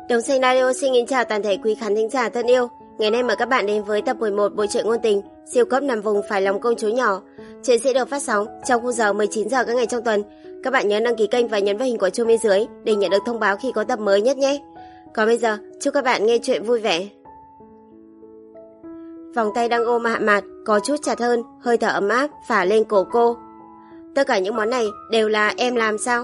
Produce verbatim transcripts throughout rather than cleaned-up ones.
Đồng Xanh Radio xin kính chào toàn thể quý khán thính giả thân yêu. Ngày nay mời các bạn đến với tập mười một bộ truyện ngôn tình siêu cấp nằm vùng phải lòng công chúa nhỏ. Chuyện sẽ được phát sóng trong khung giờ mười chín giờ các ngày trong tuần. Các bạn nhớ đăng ký kênh và nhấn vào hình quả chuông bên dưới để nhận được thông báo khi có tập mới nhất nhé. Còn bây giờ, chúc các bạn nghe chuyện vui vẻ. Vòng tay đang ôm Hạ Mạt có chút chặt hơn, hơi thở ấm áp phả lên cổ cô. Tất cả những món này đều là em làm sao?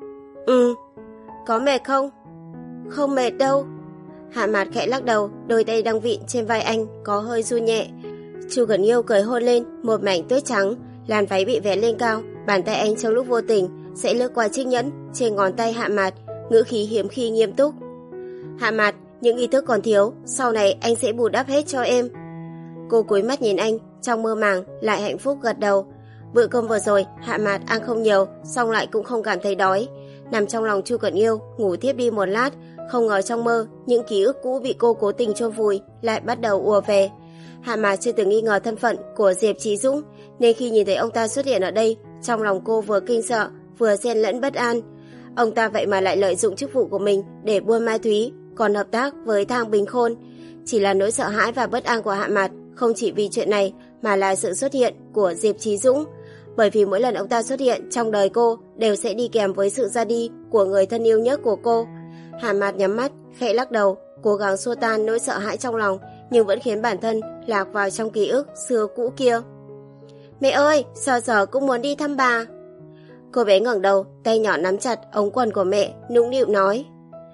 Ừ. Có mệt không? Không mệt đâu. Hạ Mạt khẽ lắc đầu, đôi tay đang vịn trên vai anh có hơi run nhẹ. Chu Cẩn Yêu cười hôn lên một mảnh tuyết trắng, làn váy bị vén lên cao, bàn tay anh trong lúc vô tình sẽ lướt qua chiếc nhẫn trên ngón tay Hạ Mạt, ngữ khí hiếm khi nghiêm túc. Hạ Mạt, những ý thức còn thiếu, sau này anh sẽ bù đắp hết cho em. Cô cúi mắt nhìn anh, trong mơ màng lại hạnh phúc gật đầu. Bữa cơm vừa rồi Hạ Mạt ăn không nhiều, song lại cũng không cảm thấy đói. Nằm trong lòng Chu Cẩn Yêu, ngủ thiếp đi một lát, không ngờ trong mơ những ký ức cũ bị cô cố tình chôn vùi lại bắt đầu ùa về. Hạ Mạt chưa từng nghi ngờ thân phận của Diệp Chí Dũng, nên khi nhìn thấy ông ta xuất hiện ở đây, trong lòng cô vừa kinh sợ vừa xen lẫn bất an. Ông ta vậy mà lại lợi dụng chức vụ của mình để buôn ma túy, còn hợp tác với Thang Bình Khôn. Chỉ là nỗi sợ hãi và bất an của Hạ Mạt không chỉ vì chuyện này mà là sự xuất hiện của Diệp Chí Dũng. Bởi vì mỗi lần ông ta xuất hiện trong đời cô đều sẽ đi kèm với sự ra đi của người thân yêu nhất của cô. Hạ Mạt nhắm mắt, khẽ lắc đầu, cố gắng xua tan nỗi sợ hãi trong lòng, nhưng vẫn khiến bản thân lạc vào trong ký ức xưa cũ kia. Mẹ ơi, Sở Sở cũng muốn đi thăm bà. Cô bé ngẩng đầu, tay nhỏ nắm chặt ống quần của mẹ, nũng nịu nói.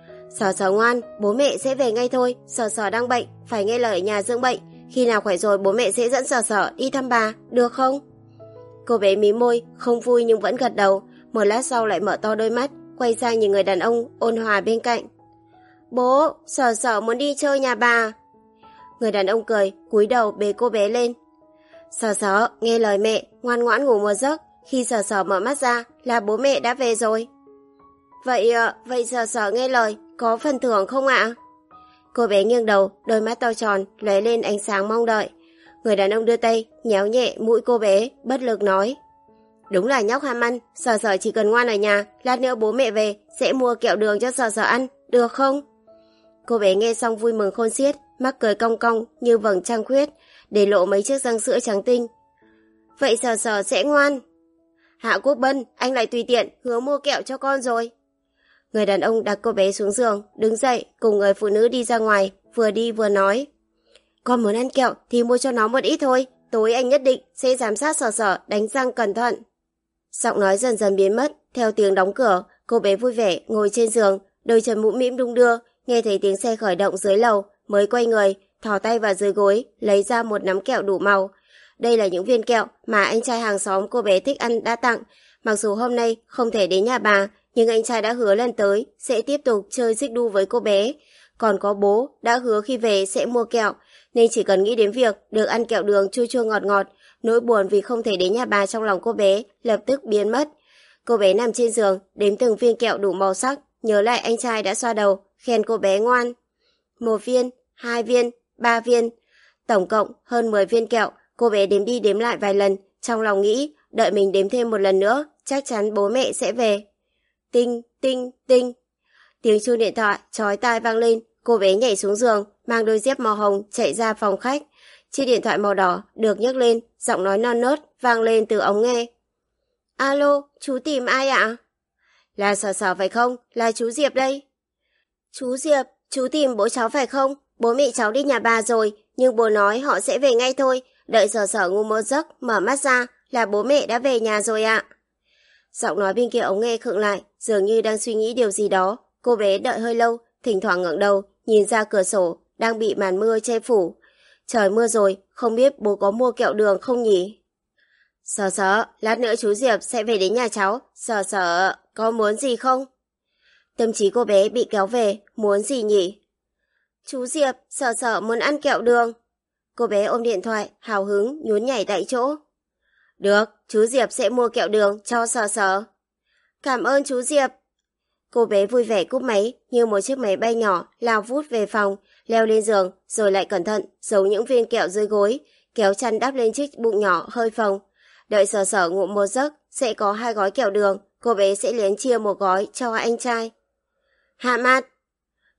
Sở Sở ngoan, bố mẹ sẽ về ngay thôi, Sở Sở đang bệnh, phải nghe lời ở nhà dưỡng bệnh. Khi nào khỏe rồi bố mẹ sẽ dẫn Sở Sở đi thăm bà, được không? Cô bé mím môi, không vui nhưng vẫn gật đầu. Một lát sau lại mở to đôi mắt, quay sang nhìn người đàn ông ôn hòa bên cạnh. Bố, Sở Sở muốn đi chơi nhà bà. Người đàn ông cười, cúi đầu bế cô bé lên. Sở Sở, nghe lời mẹ, ngoan ngoãn ngủ một giấc. Khi Sở Sở mở mắt ra là bố mẹ đã về rồi. Vậy, vậy Sở Sở nghe lời, có phần thưởng không ạ? Cô bé nghiêng đầu, đôi mắt to tròn, lóe lên ánh sáng mong đợi. Người đàn ông đưa tay, nhéo nhẹ mũi cô bé, bất lực nói. Đúng là nhóc ham ăn, Sở Sở chỉ cần ngoan ở nhà, lát nữa bố mẹ về, sẽ mua kẹo đường cho Sở Sở ăn, được không? Cô bé nghe xong vui mừng khôn xiết, mắt cười cong cong như vầng trăng khuyết, để lộ mấy chiếc răng sữa trắng tinh. Vậy Sở Sở sẽ ngoan. Hạ Quốc Bân, anh lại tùy tiện, hứa mua kẹo cho con rồi. Người đàn ông đặt cô bé xuống giường, đứng dậy, cùng người phụ nữ đi ra ngoài, vừa đi vừa nói. Con muốn ăn kẹo thì mua cho nó một ít thôi, tối anh nhất định sẽ giám sát Sở Sở đánh răng cẩn thận. Giọng nói dần dần biến mất, theo tiếng đóng cửa, cô bé vui vẻ ngồi trên giường, đôi chân mũm mĩm đung đưa, nghe thấy tiếng xe khởi động dưới lầu, mới quay người, thò tay vào dưới gối, lấy ra một nắm kẹo đủ màu. Đây là những viên kẹo mà anh trai hàng xóm cô bé thích ăn đã tặng, mặc dù hôm nay không thể đến nhà bà, nhưng anh trai đã hứa lần tới sẽ tiếp tục chơi xích đu với cô bé. Còn có bố đã hứa khi về sẽ mua kẹo, nên chỉ cần nghĩ đến việc được ăn kẹo đường chua chua ngọt ngọt, nỗi buồn vì không thể đến nhà bà trong lòng cô bé lập tức biến mất. Cô bé nằm trên giường, đếm từng viên kẹo đủ màu sắc, nhớ lại anh trai đã xoa đầu, khen cô bé ngoan. Một viên, hai viên, ba viên, tổng cộng hơn mười viên kẹo. Cô bé đếm đi đếm lại vài lần, trong lòng nghĩ đợi mình đếm thêm một lần nữa, chắc chắn bố mẹ sẽ về. Tinh, tinh, tinh. Tiếng chuông điện thoại chói tai vang lên, cô bé nhảy xuống giường, mang đôi dép màu hồng chạy ra phòng khách. Chiếc điện thoại màu đỏ được nhấc lên, giọng nói non nớt vang lên từ ống nghe. Alo, chú tìm ai ạ? Là Sở Sở phải không? Là chú Diệp đây. Chú Diệp, chú tìm bố cháu phải không? Bố mẹ cháu đi nhà bà rồi, nhưng bố nói họ sẽ về ngay thôi. Đợi Sở Sở ngủ một giấc, mở mắt ra là bố mẹ đã về nhà rồi ạ. Giọng nói bên kia ống nghe khựng lại, dường như đang suy nghĩ điều gì đó. Cô bé đợi hơi lâu, thỉnh thoảng ngẩng đầu, nhìn ra cửa sổ, đang bị màn mưa che phủ. Trời mưa rồi, không biết bố có mua kẹo đường không nhỉ? Sở Sở, lát nữa chú Diệp sẽ về đến nhà cháu. Sở Sở, có muốn gì không? Tâm trí cô bé bị kéo về, muốn gì nhỉ? Chú Diệp, Sở Sở muốn ăn kẹo đường. Cô bé ôm điện thoại, hào hứng, nhún nhảy tại chỗ. Được, chú Diệp sẽ mua kẹo đường cho Sở Sở. Cảm ơn chú Diệp. Cô bé vui vẻ cúp máy, như một chiếc máy bay nhỏ, lao vút về phòng, leo lên giường, rồi lại cẩn thận, giấu những viên kẹo dưới gối, kéo chăn đắp lên chiếc bụng nhỏ hơi phồng. Đợi Sở Sở ngủ một giấc, sẽ có hai gói kẹo đường, cô bé sẽ lén chia một gói cho anh trai. Hạ Mạt.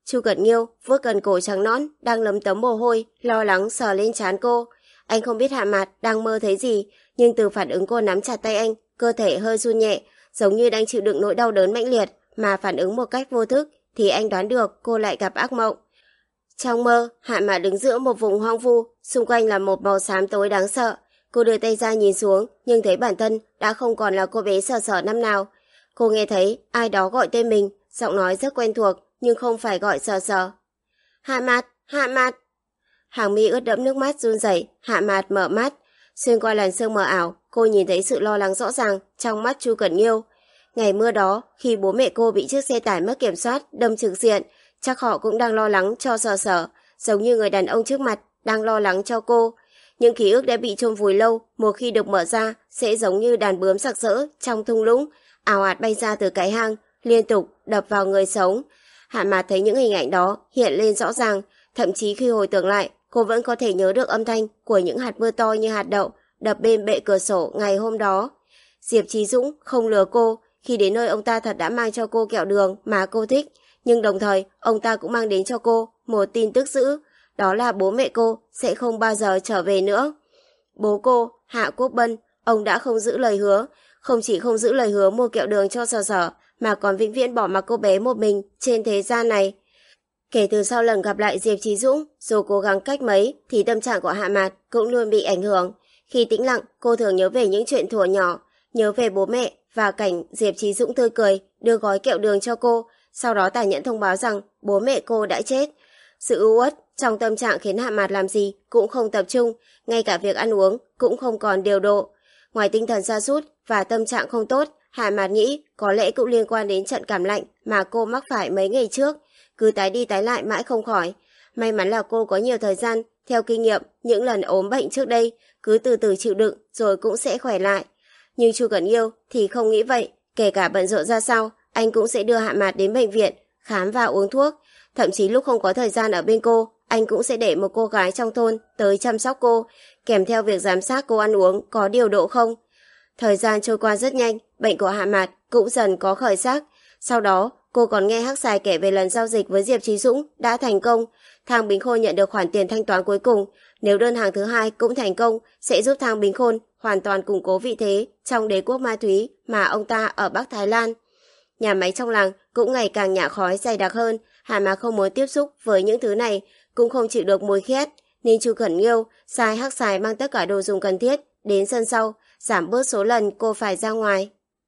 Chu Cẩn Nghiêu vuốt cần cổ trắng nõn đang lấm tấm mồ hôi, lo lắng sờ lên trán cô. Anh không biết Hạ Mạt đang mơ thấy gì, nhưng từ phản ứng cô nắm chặt tay anh, cơ thể hơi run nhẹ, giống như đang chịu đựng nỗi đau đớn mãnh liệt, mà phản ứng một cách vô thức thì anh đoán được cô lại gặp ác mộng. Trong mơ, Hạ Mạt đứng giữa một vùng hoang vu, xung quanh là một màu xám tối đáng sợ. Cô đưa tay ra nhìn xuống, nhưng thấy bản thân đã không còn là cô bé sờ sờ năm nào. Cô nghe thấy ai đó gọi tên mình, giọng nói rất quen thuộc, nhưng không phải gọi sờ sờ. Hạ Mạt, Hạ Mạt. Hàng mi ướt đẫm nước mắt run rẩy. Hạ Mạt mở mắt. Xuyên qua làn sương mờ ảo, cô nhìn thấy sự lo lắng rõ ràng trong mắt Chu Cẩn Nghiêu. Ngày mưa đó, khi bố mẹ cô bị chiếc xe tải mất kiểm soát đâm trực diện, chắc họ cũng đang lo lắng cho sờ sờ, giống như người đàn ông trước mặt đang lo lắng cho cô. Những ký ức đã bị chôn vùi lâu, một khi được mở ra sẽ giống như đàn bướm sặc sỡ trong thung lũng, ào ạt bay ra từ cái hang, liên tục đập vào người sống. Hạ Mạt thấy những hình ảnh đó hiện lên rõ ràng, thậm chí khi hồi tưởng lại, cô vẫn có thể nhớ được âm thanh của những hạt mưa to như hạt đậu đập bên bệ cửa sổ ngày hôm đó. Diệp Chí Dũng không lừa cô, khi đến nơi ông ta thật đã mang cho cô kẹo đường mà cô thích, nhưng đồng thời ông ta cũng mang đến cho cô một tin tức dữ, đó là bố mẹ cô sẽ không bao giờ trở về nữa. Bố cô, Hạ Quốc Bân, ông đã không giữ lời hứa, không chỉ không giữ lời hứa mua kẹo đường cho Sở Sở, mà còn vĩnh viễn bỏ mặc cô bé một mình trên thế gian này. Kể từ sau lần gặp lại Diệp Chí Dũng, dù cố gắng cách mấy thì tâm trạng của Hạ Mạt cũng luôn bị ảnh hưởng. Khi tĩnh lặng, cô thường nhớ về những chuyện thuở nhỏ, nhớ về bố mẹ và cảnh Diệp Chí Dũng tươi cười đưa gói kẹo đường cho cô, sau đó tàn nhẫn thông báo rằng bố mẹ cô đã chết. Sự u uất trong tâm trạng khiến Hạ Mạt làm gì cũng không tập trung, ngay cả việc ăn uống cũng không còn điều độ. Ngoài tinh thần sa sút và tâm trạng không tốt, Hạ Mạt nghĩ có lẽ cũng liên quan đến trận cảm lạnh mà cô mắc phải mấy ngày trước, cứ tái đi tái lại mãi không khỏi. May mắn là cô có nhiều thời gian, theo kinh nghiệm những lần ốm bệnh trước đây, cứ từ từ chịu đựng rồi cũng sẽ khỏe lại. Nhưng Chu Cẩn Nghiêu thì không nghĩ vậy, kể cả bận rộn ra sao, anh cũng sẽ đưa Hạ Mạt đến bệnh viện, khám và uống thuốc. Thậm chí lúc không có thời gian ở bên cô, anh cũng sẽ để một cô gái trong thôn tới chăm sóc cô, kèm theo việc giám sát cô ăn uống có điều độ không. Thời gian trôi qua rất nhanh, bệnh của Hạ Mạt cũng dần có khởi sắc. Sau đó, cô còn nghe Hắc Xài kể về lần giao dịch với Diệp Chí Dũng đã thành công. Thang Bính Khôn nhận được khoản tiền thanh toán cuối cùng. Nếu đơn hàng thứ hai cũng thành công, sẽ giúp Thang Bính Khôn hoàn toàn củng cố vị thế trong đế quốc ma túy mà ông ta ở Bắc Thái Lan. Nhà máy trong làng cũng ngày càng nhả khói dày đặc hơn. Hạ Mạt không muốn tiếp xúc với những thứ này, cũng không chịu được mùi khét, nên Chu Cẩn Nghiêu sai Hắc Xài mang tất cả đồ dùng cần thiết đến sân sau, giảm bớt số lần cô phải ra ngoài.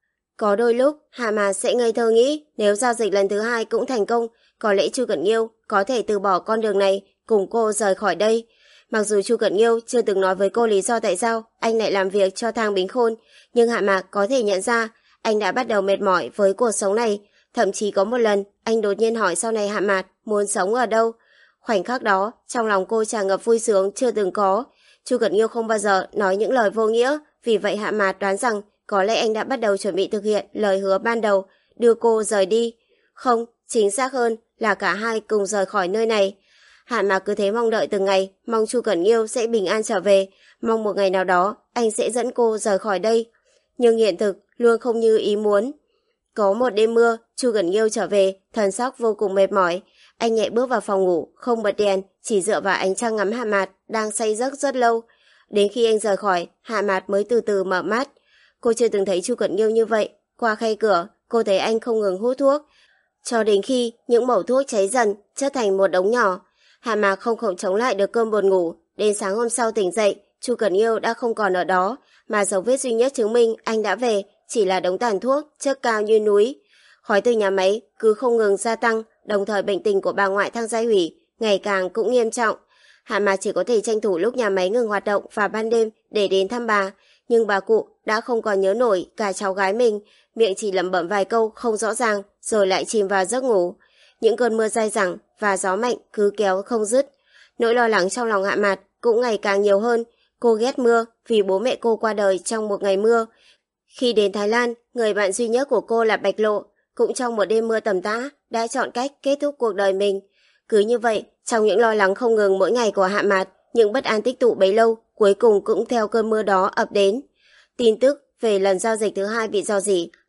Có đôi lúc, Hạ Mạt sẽ ngây thơ nghĩ nếu giao dịch lần thứ hai cũng thành công, có lẽ Chu Cẩn Nghiêu có thể từ bỏ con đường này, cùng cô rời khỏi đây. Mặc dù Chu Cẩn Nghiêu chưa từng nói với cô lý do tại sao anh lại làm việc cho Thang Bính Khôn, nhưng Hạ Mạt có thể nhận ra anh đã bắt đầu mệt mỏi với cuộc sống này. Thậm chí có một lần, anh đột nhiên hỏi sau này Hạ Mạt muốn sống ở đâu. Khoảnh khắc đó, trong lòng cô tràn ngập vui sướng chưa từng có. Chu Cẩn Nghiêu không bao giờ nói những lời vô nghĩa, vì vậy Hạ Mạt đoán rằng có lẽ anh đã bắt đầu chuẩn bị thực hiện lời hứa ban đầu, đưa cô rời đi. Không, chính xác hơn là cả hai cùng rời khỏi nơi này. Hạ Mạt cứ thế mong đợi từng ngày, mong Chu Cẩn Nghiêu sẽ bình an trở về, mong một ngày nào đó anh sẽ dẫn cô rời khỏi đây. Nhưng hiện thực luôn không như ý muốn. Có một đêm mưa, Chu Cẩn Nghiêu trở về, thần sắc vô cùng mệt mỏi. Anh nhẹ bước vào phòng ngủ, không bật đèn, chỉ dựa vào ánh trăng ngắm Hạ Mạt đang say giấc rất lâu. Đến khi anh rời khỏi, Hạ Mạt mới từ từ mở mắt. Cô chưa từng thấy Chu Cẩn Nghiêu như vậy. Qua khe cửa, cô thấy anh không ngừng hút thuốc, cho đến khi những mẩu thuốc cháy dần, chất thành một đống nhỏ. Hạ Mạt không khống chống lại được cơn buồn ngủ. Đến sáng hôm sau tỉnh dậy, Chu Cẩn Nghiêu đã không còn ở đó, mà dấu vết duy nhất chứng minh anh đã về chỉ là đống tàn thuốc chất cao như núi. Khói từ nhà máy cứ không ngừng gia tăng, đồng thời bệnh tình của bà ngoại Thang Giai Hủy ngày càng cũng nghiêm trọng. Hạ Mạt chỉ có thể tranh thủ lúc nhà máy ngừng hoạt động vào ban đêm để đến thăm bà, nhưng bà cụ đã không còn nhớ nổi cả cháu gái mình, miệng chỉ lẩm bẩm vài câu không rõ ràng rồi lại chìm vào giấc ngủ. Những cơn mưa dai dẳng và gió mạnh cứ kéo không dứt. Nỗi lo lắng trong lòng Hạ Mạt cũng ngày càng nhiều hơn. Cô ghét mưa vì bố mẹ cô qua đời trong một ngày mưa. Khi đến Thái Lan, người bạn duy nhất của cô là Bạch Lộ, cũng trong một đêm mưa tầm tã đã chọn cách kết thúc cuộc đời mình. Cứ như vậy, trong những lo lắng không ngừng mỗi ngày của Hạ Mạt, những bất an tích tụ bấy lâu cuối cùng cũng theo cơn mưa đó ập đến. Tin tức về lần giao dịch thứ hai bị rò rỉ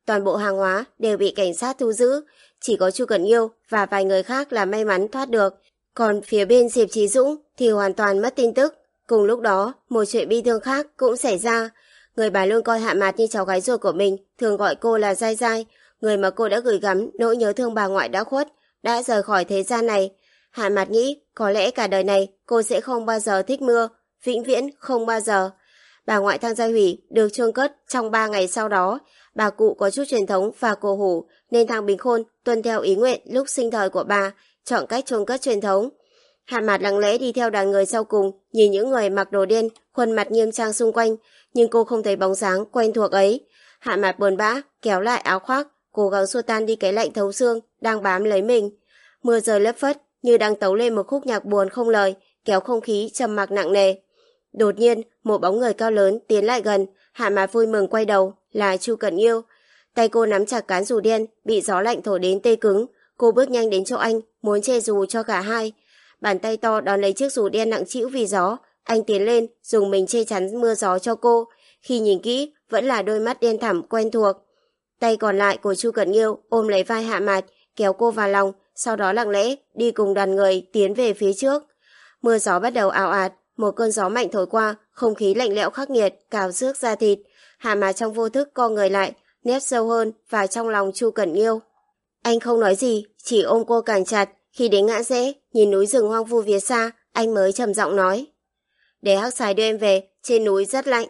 toàn bộ hàng hóa đều bị cảnh sát thu giữ. Chỉ có Chu Cẩn Nghiêu và vài người khác là may mắn thoát được. Còn phía bên Diệp Chí Dũng thì hoàn toàn mất tin tức. Cùng lúc đó, một chuyện bi thương khác cũng xảy ra. Người bà luôn coi Hạ Mạt như cháu gái ruột của mình, thường gọi cô là Giai Giai, người mà cô đã gửi gắm nỗi nhớ thương bà ngoại đã khuất, đã rời khỏi thế gian này. Hạ Mạt nghĩ có lẽ cả đời này cô sẽ không bao giờ thích mưa, vĩnh viễn không bao giờ. Bà ngoại Thang Gia Hủy được chôn cất trong ba ngày sau đó. Bà cụ có chút truyền thống và cổ hủ nên Thang Bính Khôn tuân theo ý nguyện lúc sinh thời của bà, chọn cách chôn cất truyền thống. Hạ Mạt lặng lẽ đi theo đoàn người sau cùng, nhìn những người mặc đồ đen, khuôn mặt nghiêm trang xung quanh, nhưng cô không thấy bóng dáng quen thuộc ấy. Hạ Mạt buồn bã, kéo lại áo khoác, cố gắng xua tan đi cái lạnh thấu xương đang bám lấy mình. Mưa rơi lất phất, như đang tấu lên một khúc nhạc buồn không lời, kéo không khí trầm mặc nặng nề. Đột nhiên, một bóng người cao lớn tiến lại gần, Hạ Mạt vui mừng quay đầu, là Chu Cẩn Nghiêu. Tay cô nắm chặt cán dù đen, bị gió lạnh thổi đến tê cứng. Cô bước nhanh đến chỗ anh, muốn che dù cho cả hai. Bàn tay to đón lấy chiếc dù đen nặng trĩu vì gió. Anh tiến lên, dùng mình che chắn mưa gió cho cô. Khi nhìn kỹ, vẫn là đôi mắt đen thẳm quen thuộc. Tay còn lại của Chu Cẩn Nghiêu ôm lấy vai Hạ Mạt, kéo cô vào lòng, sau đó lặng lẽ đi cùng đoàn người tiến về phía trước. Mưa gió bắt đầu ào ạt, một cơn gió mạnh thổi qua, không khí lạnh lẽo khắc nghiệt, cào xước da thịt. Hạ Mạt trong vô thức co người lại, nép sâu hơn vào trong lòng Chu Cẩn Nghiêu. Anh không nói gì, chỉ ôm cô càng chặt. Khi đến ngã rẽ, nhìn núi rừng hoang vu phía xa, anh mới trầm giọng nói: "Để Hắc Xài đưa em về, trên núi rất lạnh."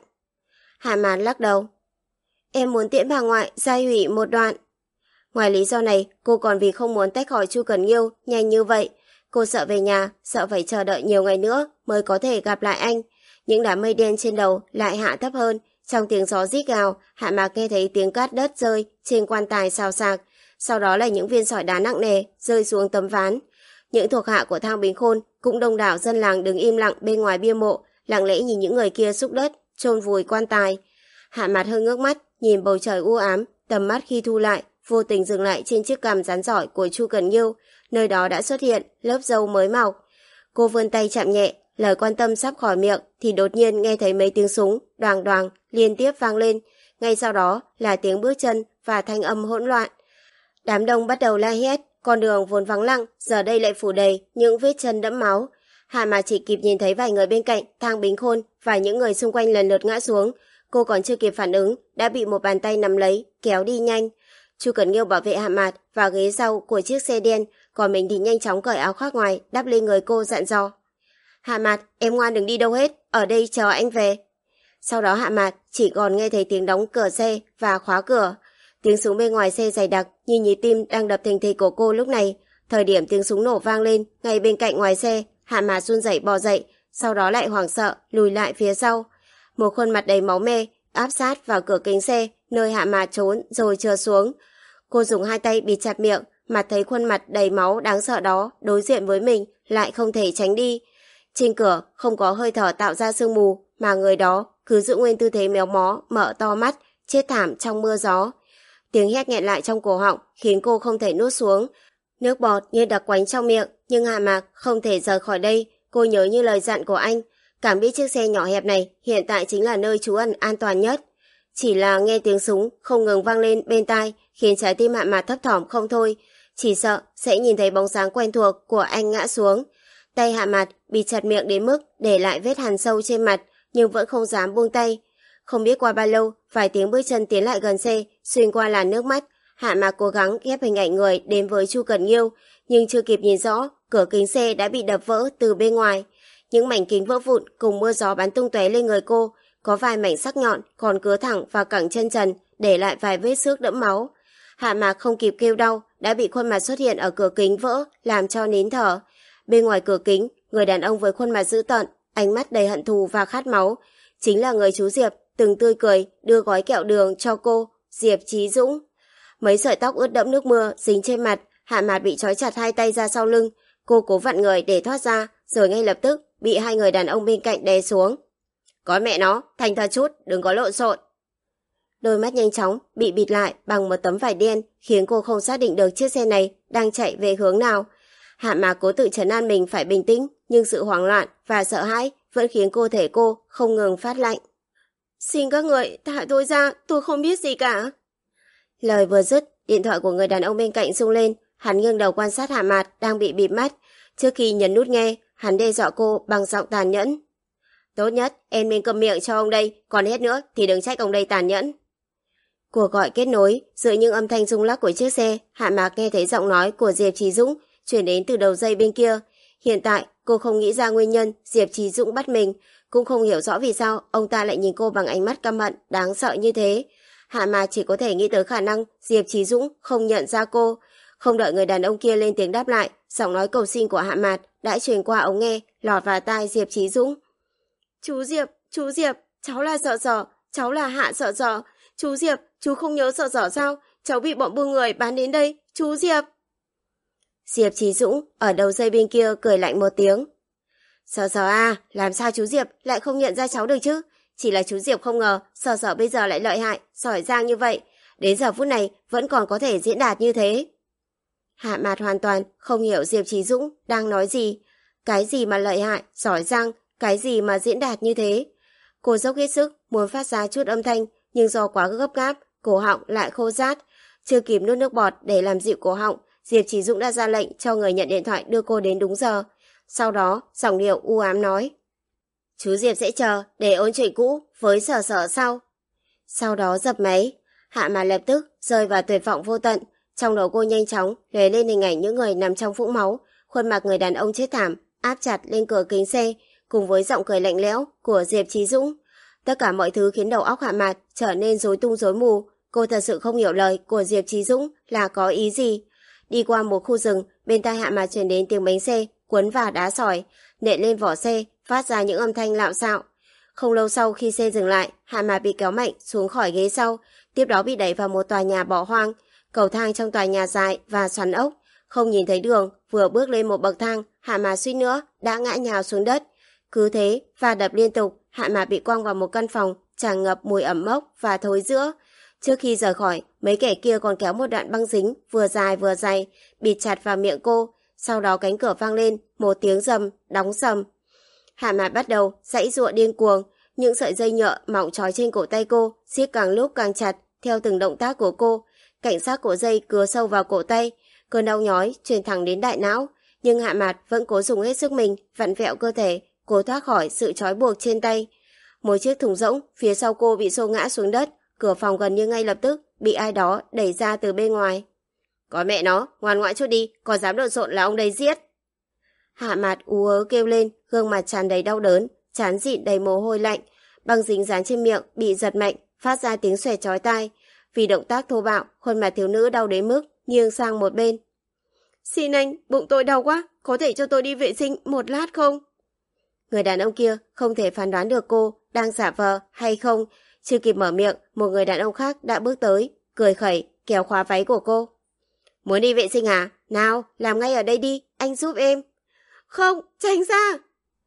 Hạ Mạt lắc đầu: "Em muốn tiễn bà ngoại Giai Hủy một đoạn." Ngoài lý do này, cô còn vì không muốn tách khỏi Chu Cẩn Nghiêu nhanh như vậy. Cô sợ về nhà, sợ phải chờ đợi nhiều ngày nữa mới có thể gặp lại anh. Những đám mây đen trên đầu lại hạ thấp hơn. Trong tiếng gió rít gào, Hạ Mạt nghe thấy tiếng cát đất rơi trên quan tài xào xạc. Sau đó là những viên sỏi đá nặng nề rơi xuống tấm ván. Những thuộc hạ của Thang Bính Khôn cũng đông đảo dân làng đứng im lặng bên ngoài bia mộ, lặng lẽ nhìn những người kia xúc đất chôn vùi quan tài. Hạ Mạt hơi ngước mắt, nhìn bầu trời u ám, tầm mắt khi thu lại vô tình dừng lại trên chiếc cằm rắn giỏi của Chu Cẩn Nghiêu, nơi đó đã xuất hiện lớp râu mới mọc. Cô vươn tay chạm nhẹ, lời quan tâm sắp khỏi miệng thì đột nhiên nghe thấy mấy tiếng súng đoàng đoàng liên tiếp vang lên, ngay sau đó là tiếng bước chân và thanh âm hỗn loạn. Đám đông bắt đầu la hét, con đường vốn vắng lặng giờ đây lại phủ đầy những vết chân đẫm máu. Hạ Mạt chỉ kịp nhìn thấy vài người bên cạnh Thang Bính Khôn và những người xung quanh lần lượt ngã xuống. Cô còn chưa kịp phản ứng đã bị một bàn tay nắm lấy, kéo đi nhanh. Chu Cẩn Nghiêu bảo vệ Hạ Mạt vào ghế sau của chiếc xe đen, còn mình thì nhanh chóng cởi áo khoác ngoài đắp lên người cô, dặn dò: "Hạ Mạt, em ngoan đừng đi đâu hết, ở đây chờ anh về." Sau đó Hạ Mạt chỉ còn nghe thấy tiếng đóng cửa xe và khóa cửa. Tiếng súng bên ngoài xe dày đặc như nhịp tim đang đập thình thịch của cô lúc này. Thời điểm tiếng súng nổ vang lên ngay bên cạnh ngoài xe, Hạ Mạt run rẩy bò dậy, sau đó lại hoảng sợ lùi lại phía sau. Một khuôn mặt đầy máu me áp sát vào cửa kính xe nơi Hạ Mạt trốn rồi trượt xuống. Cô dùng hai tay bịt chặt miệng, mặt thấy khuôn mặt đầy máu đáng sợ đó đối diện với mình lại không thể tránh đi. Trên cửa không có hơi thở tạo ra sương mù, mà người đó cứ giữ nguyên tư thế méo mó, mở to mắt, chết thảm trong mưa gió. Tiếng hét nghẹn lại trong cổ họng khiến cô không thể nuốt xuống. Nước bọt như đặc quánh trong miệng, nhưng Hạ Mạt không thể rời khỏi đây. Cô nhớ như lời dặn của anh, cảm biết chiếc xe nhỏ hẹp này hiện tại chính là nơi trú ẩn an toàn nhất. Chỉ là nghe tiếng súng không ngừng vang lên bên tai khiến trái tim Hạ Mạt thấp thỏm không thôi. Chỉ sợ sẽ nhìn thấy bóng dáng quen thuộc của anh ngã xuống. Tay Hạ Mạt bịt chặt miệng đến mức để lại vết hằn sâu trên mặt, nhưng vẫn không dám buông tay. Không biết qua bao lâu, vài tiếng bước chân tiến lại gần xe, xuyên qua làn nước mắt. Hạ Mạt cố gắng ghép hình ảnh người đến với Chu Cẩn Nghiêu, nhưng chưa kịp nhìn rõ, cửa kính xe đã bị đập vỡ từ bên ngoài. Những mảnh kính vỡ vụn cùng mưa gió bắn tung tóe lên người cô, có vài mảnh sắc nhọn còn cứa thẳng vào cẳng chân trần, để lại vài vết xước đẫm máu. Hạ Mạt không kịp kêu đau, đã bị khuôn mặt xuất hiện ở cửa kính vỡ, làm cho nín thở. Bên ngoài cửa kính, người đàn ông với khuôn mặt dữ tợn, ánh mắt đầy hận thù và khát máu, chính là người chú Diệp từng tươi cười đưa gói kẹo đường cho cô, Diệp Chí Dũng. Mấy sợi tóc ướt đẫm nước mưa dính trên mặt, Hạ Mạt bị trói chặt hai tay ra sau lưng. Cô cố vặn người để thoát ra, rồi ngay lập tức bị hai người đàn ông bên cạnh đè xuống. "Có mẹ nó, thành thật chút, đừng có lộn xộn." Đôi mắt nhanh chóng bị bịt lại bằng một tấm vải đen, khiến cô không xác định được chiếc xe này đang chạy về hướng nào. Hạ Mạt cố tự trấn an mình phải bình tĩnh, nhưng sự hoảng loạn và sợ hãi vẫn khiến cơ thể cô không ngừng phát lạnh. "Xin các người thả tôi ra, tôi không biết gì cả." Lời vừa dứt, điện thoại của người đàn ông bên cạnh rung lên, hắn nghiêng đầu quan sát Hạ Mạt đang bị bịt mắt. Trước khi nhấn nút nghe, hắn đe dọa cô bằng giọng tàn nhẫn. Tốt nhất, em nên câm miệng cho ông đây, còn hết nữa thì đừng trách ông đây tàn nhẫn. Cuộc gọi kết nối, giữa những âm thanh rung lắc của chiếc xe, Hạ Mạc nghe thấy giọng nói của Diệp Chí Dũng chuyển đến từ đầu dây bên kia. Hiện tại, cô không nghĩ ra nguyên nhân Diệp Chí Dũng bắt mình, cũng không hiểu rõ vì sao ông ta lại nhìn cô bằng ánh mắt căm hận, đáng sợ như thế. Hạ Mạc chỉ có thể nghĩ tới khả năng Diệp Chí Dũng không nhận ra cô. Không đợi người đàn ông kia lên tiếng đáp lại, giọng nói cầu xin của Hạ Mạc đã truyền qua ống nghe, lọt vào tai Diệp Chí Dũng. Chú Diệp, chú Diệp, cháu là Sợ Dở, cháu là Hạ Sợ Dở. Chú Diệp, chú không nhớ Sợ Dở sao? Cháu bị bọn buôn người bán đến đây, chú Diệp. Diệp Chí Dũng ở đầu dây bên kia cười lạnh một tiếng. Sợ Dở à, làm sao chú Diệp lại không nhận ra cháu được chứ? Chỉ là chú Diệp không ngờ Sợ Dở bây giờ lại lợi hại, giỏi giang như vậy. Đến giờ phút này vẫn còn có thể diễn đạt như thế. Hạ Mạt hoàn toàn không hiểu Diệp Chí Dũng đang nói gì. Cái gì mà lợi hại, giỏi giang, cái gì mà diễn đạt như thế. Cô dốc hết sức muốn phát ra chút âm thanh, nhưng do quá gấp gáp, cổ họng lại khô rát. Chưa kịp nuốt nước bọt để làm dịu cổ họng, Diệp Chí Dũng đã ra lệnh cho người nhận điện thoại đưa cô đến đúng giờ. Sau đó, giọng điệu u ám nói. Chú Diệp sẽ chờ để ôn chuyện cũ với Sở Sở sau. Sau đó dập máy, Hạ Mạt lập tức rơi vào tuyệt vọng vô tận. Trong đầu cô nhanh chóng lóe lên hình ảnh những người nằm trong vũng máu, khuôn mặt người đàn ông chết thảm áp chặt lên cửa kính xe, cùng với giọng cười lạnh lẽo của Diệp Chí Dũng. Tất cả mọi thứ khiến đầu óc Hạ Mạt trở nên rối tung rối mù. Cô thật sự không hiểu lời của Diệp Chí Dũng là có ý gì. Đi qua một khu rừng, bên tai Hạ Mạt truyền đến tiếng bánh xe cuốn vào đá sỏi, nện lên vỏ xe, phát ra những âm thanh lạo xạo. Không lâu sau khi xe dừng lại, Hạ Mạt bị kéo mạnh xuống khỏi ghế sau, tiếp đó bị đẩy vào một tòa nhà bỏ hoang. Cầu thang trong tòa nhà dài và xoắn ốc, không nhìn thấy đường, vừa bước lên một bậc thang, Hạ Mạt suýt nữa đã ngã nhào xuống đất. Cứ thế, và đập liên tục, Hạ Mạt bị quăng vào một căn phòng tràn ngập mùi ẩm mốc và thối rữa. Trước khi rời khỏi, mấy kẻ kia còn kéo một đoạn băng dính vừa dài vừa dày, bịt chặt vào miệng cô. Sau đó cánh cửa vang lên, một tiếng rầm, đóng sầm. Hạ Mạt bắt đầu giãy giụa điên cuồng, những sợi dây nhựa mỏng trói trên cổ tay cô siết càng lúc càng chặt theo từng động tác của cô. Cảnh sát cổ dây cứa sâu vào cổ tay, cơn đau nhói truyền thẳng đến đại não, nhưng Hạ Mạt vẫn cố dùng hết sức mình vặn vẹo cơ thể, cố thoát khỏi sự trói buộc trên tay. Một chiếc thùng rỗng phía sau cô bị xô ngã xuống đất, cửa phòng gần như ngay lập tức bị ai đó đẩy ra từ bên ngoài. Có mẹ nó, ngoan ngoãn chút đi, còn dám lộn xộn là ông đây giết. Hạ Mạt ú ớ kêu lên, gương mặt tràn đầy đau đớn, trán dịn đầy mồ hôi lạnh, băng dính dán trên miệng bị giật mạnh, phát ra tiếng xoẹt chói tai. Vì động tác thô bạo, khuôn mặt thiếu nữ đau đến mức nghiêng sang một bên. Xin anh, bụng tôi đau quá, có thể cho tôi đi vệ sinh một lát không? Người đàn ông kia không thể phán đoán được cô đang giả vờ hay không. Chưa kịp mở miệng, một người đàn ông khác đã bước tới, cười khẩy, kéo khóa váy của cô. Muốn đi vệ sinh à? Nào, làm ngay ở đây đi, anh giúp em. Không, tránh ra!